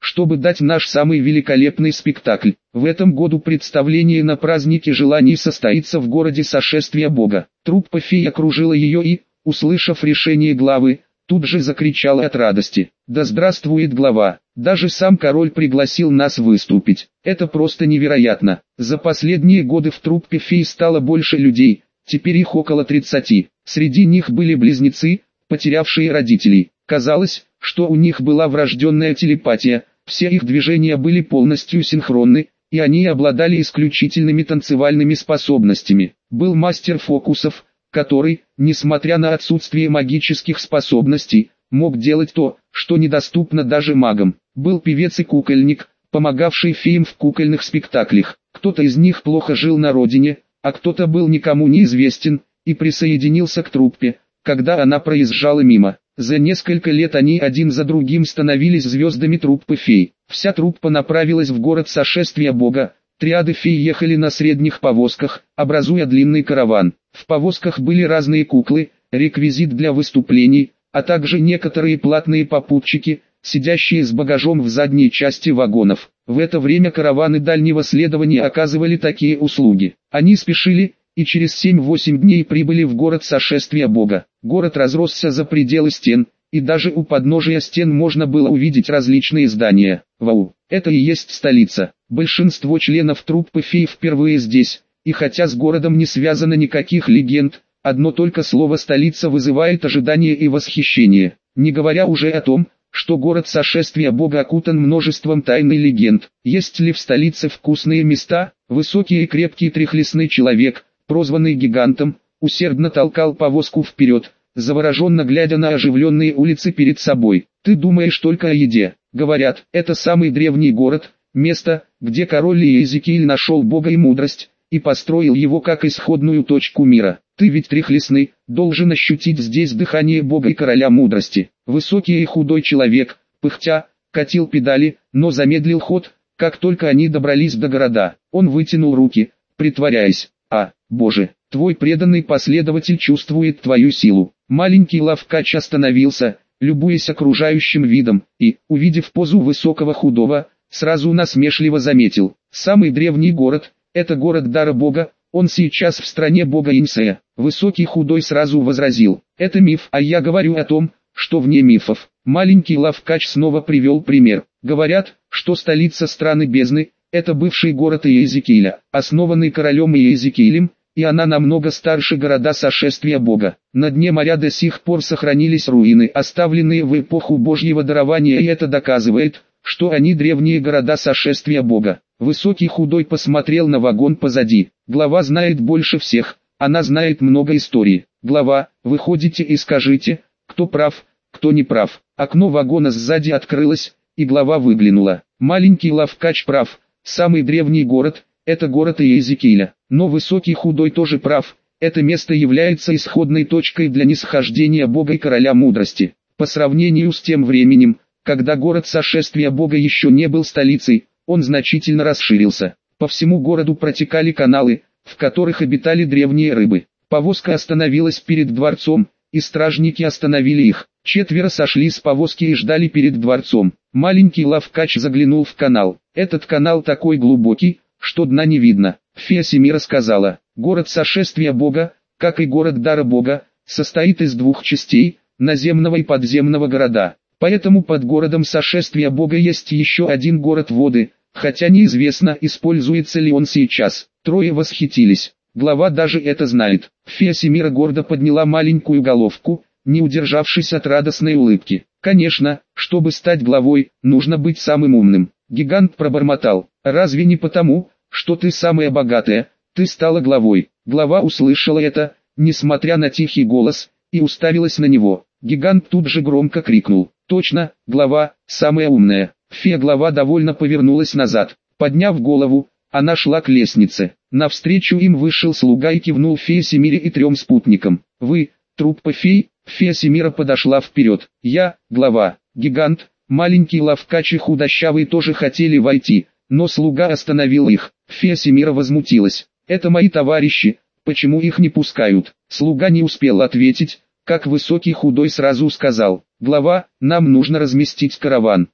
чтобы дать наш самый великолепный спектакль. В этом году представление на празднике желаний состоится в городе Сошествия Бога. Труппа фей окружила ее и, услышав решение главы, тут же закричала от радости: «Да здравствует глава! Даже сам король пригласил нас выступить. Это просто невероятно! За последние годы в труппе фей стало больше людей, теперь их около тридцати. Среди них были близнецы, потерявшие родителей. Казалось, что у них была врожденная телепатия, все их движения были полностью синхронны, и они обладали исключительными танцевальными способностями. Был мастер фокусов, который, несмотря на отсутствие магических способностей, мог делать то, что недоступно даже магам. Был певец и кукольник, помогавший феям в кукольных спектаклях. Кто-то из них плохо жил на родине, а кто-то был никому неизвестен, и присоединился к труппе, когда она проезжала мимо. За несколько лет они один за другим становились звездами труппы фей. Вся труппа направилась в город Сошествия Бога. Триады фей ехали на средних повозках, образуя длинный караван. В повозках были разные куклы, реквизит для выступлений, а также некоторые платные попутчики, сидящие с багажом в задней части вагонов. В это время караваны дальнего следования оказывали такие услуги. Они спешили, и через семь-восемь дней прибыли в город Сошествия Бога. Город разросся за пределы стен, и даже у подножия стен можно было увидеть различные здания. Вау, это и есть столица. Большинство членов труппы фей впервые здесь, и хотя с городом не связано никаких легенд, одно только слово «столица» вызывает ожидание и восхищение. Не говоря уже о том, что город Сошествия Бога окутан множеством тайн и легенд. Есть ли в столице вкусные места? Высокий и крепкий трехлистный человек, прозванный гигантом, усердно толкал повозку вперед, завороженно глядя на оживленные улицы перед собой. «Ты думаешь только о еде?» Говорят, это самый древний город, место, где король Иезекииль нашел Бога и мудрость, и построил его как исходную точку мира. Ты ведь трехлистный, должен ощутить здесь дыхание Бога и короля мудрости. Высокий и худой человек, пыхтя, катил педали, но замедлил ход, как только они добрались до города. Он вытянул руки, притворяясь: «А, Боже, твой преданный последователь чувствует твою силу». Маленький лавкач остановился, любуясь окружающим видом, и, увидев позу высокого худого, сразу насмешливо заметил: «Самый древний город, это город дара Бога, он сейчас в стране Бога Инсея». Высокий худой сразу возразил: «Это миф, а я говорю о том, что вне мифов». Маленький лавкач снова привел пример. Говорят, что столица страны бездны, это бывший город Иезекииля, основанный королем Иезекиилем, и она намного старше города Сошествия Бога. На дне моря до сих пор сохранились руины, оставленные в эпоху Божьего дарования, и это доказывает, что они древние города Сошествия Бога. Высокий худой посмотрел на вагон позади. Глава знает больше всех, она знает много историй. Глава, выходите и скажите, кто прав, кто не прав. Окно вагона сзади открылось, и глава выглянула. Маленький лавкач прав, самый древний город, это город Иезекииля. Но высокий худой тоже прав, это место является исходной точкой для нисхождения Бога и короля мудрости. По сравнению с тем временем, когда город Сошествия Бога еще не был столицей, он значительно расширился. По всему городу протекали каналы, в которых обитали древние рыбы. Повозка остановилась перед дворцом, и стражники остановили их. Четверо сошли с повозки и ждали перед дворцом. Маленький лавкач заглянул в канал. Этот канал такой глубокий, что дна не видно. Фея Семира сказала: «Город Сошествия Бога, как и город дара Бога, состоит из двух частей, наземного и подземного города. Поэтому под городом Сошествия Бога есть еще один город воды, хотя неизвестно, используется ли он сейчас». Трое восхитились. Глава даже это знает. Фея Семира гордо подняла маленькую головку, не удержавшись от радостной улыбки. «Конечно, чтобы стать главой, нужно быть самым умным». Гигант пробормотал: «Разве не потому, что ты самая богатая, ты стала главой?» Глава услышала это, несмотря на тихий голос, и уставилась на него. Гигант тут же громко крикнул: «Точно, глава, самая умная». Фея-глава довольно повернулась назад. Подняв голову, она шла к лестнице. Навстречу им вышел слуга и кивнул фее Семире и трем спутникам. «Вы, труппа фей?» Фея Семира подошла вперед. «Я, глава». Гигант, маленький лавкач и худощавый тоже хотели войти, но слуга остановил их. Фея Семира возмутилась: «Это мои товарищи, почему их не пускают?» Слуга не успел ответить, как высокий худой сразу сказал: «Глава, нам нужно разместить караван».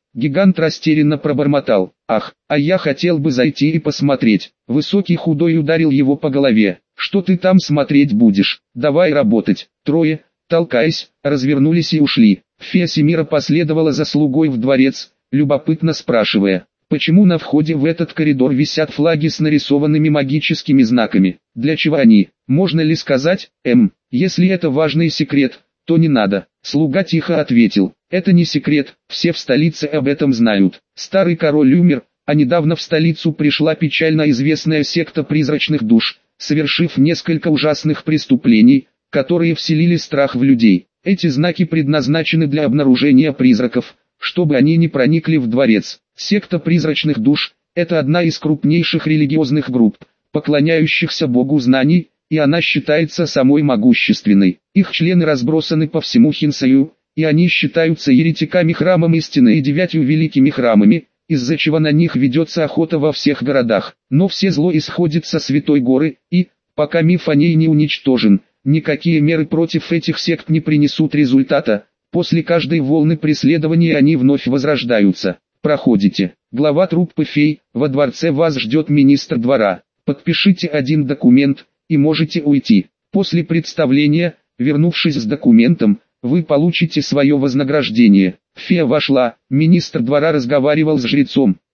Гигант растерянно пробормотал: «Ах, а я хотел бы зайти и посмотреть». Высокий худой ударил его по голове. «Что ты там смотреть будешь? Давай работать». Трое, толкаясь, развернулись и ушли. Фея Семира последовала за слугой в дворец, любопытно спрашивая: «Почему на входе в этот коридор висят флаги с нарисованными магическими знаками? Для чего они? Можно ли сказать, эм, если это важный секрет, то не надо». Слуга тихо ответил: «Это не секрет, все в столице об этом знают. Старый король умер, а недавно в столицу пришла печально известная секта призрачных душ, совершив несколько ужасных преступлений, которые вселили страх в людей. Эти знаки предназначены для обнаружения призраков, чтобы они не проникли в дворец. Секта призрачных душ – это одна из крупнейших религиозных групп, поклоняющихся Богу знаний, и она считается самой могущественной. Их члены разбросаны по всему Хинсаю, и они считаются еретиками храмом истины и девятью великими храмами, из-за чего на них ведется охота во всех городах. Но все зло исходит со Святой Горы, и, пока миф о ней не уничтожен, никакие меры против этих сект не принесут результата. После каждой волны преследования они вновь возрождаются. Проходите. Глава труппы фей, во дворце вас ждет министр двора. Подпишите один документ, и можете уйти. После представления, вернувшись с документом, вы получите свое вознаграждение». Фея вошла, министр двора разговаривал с жрецом.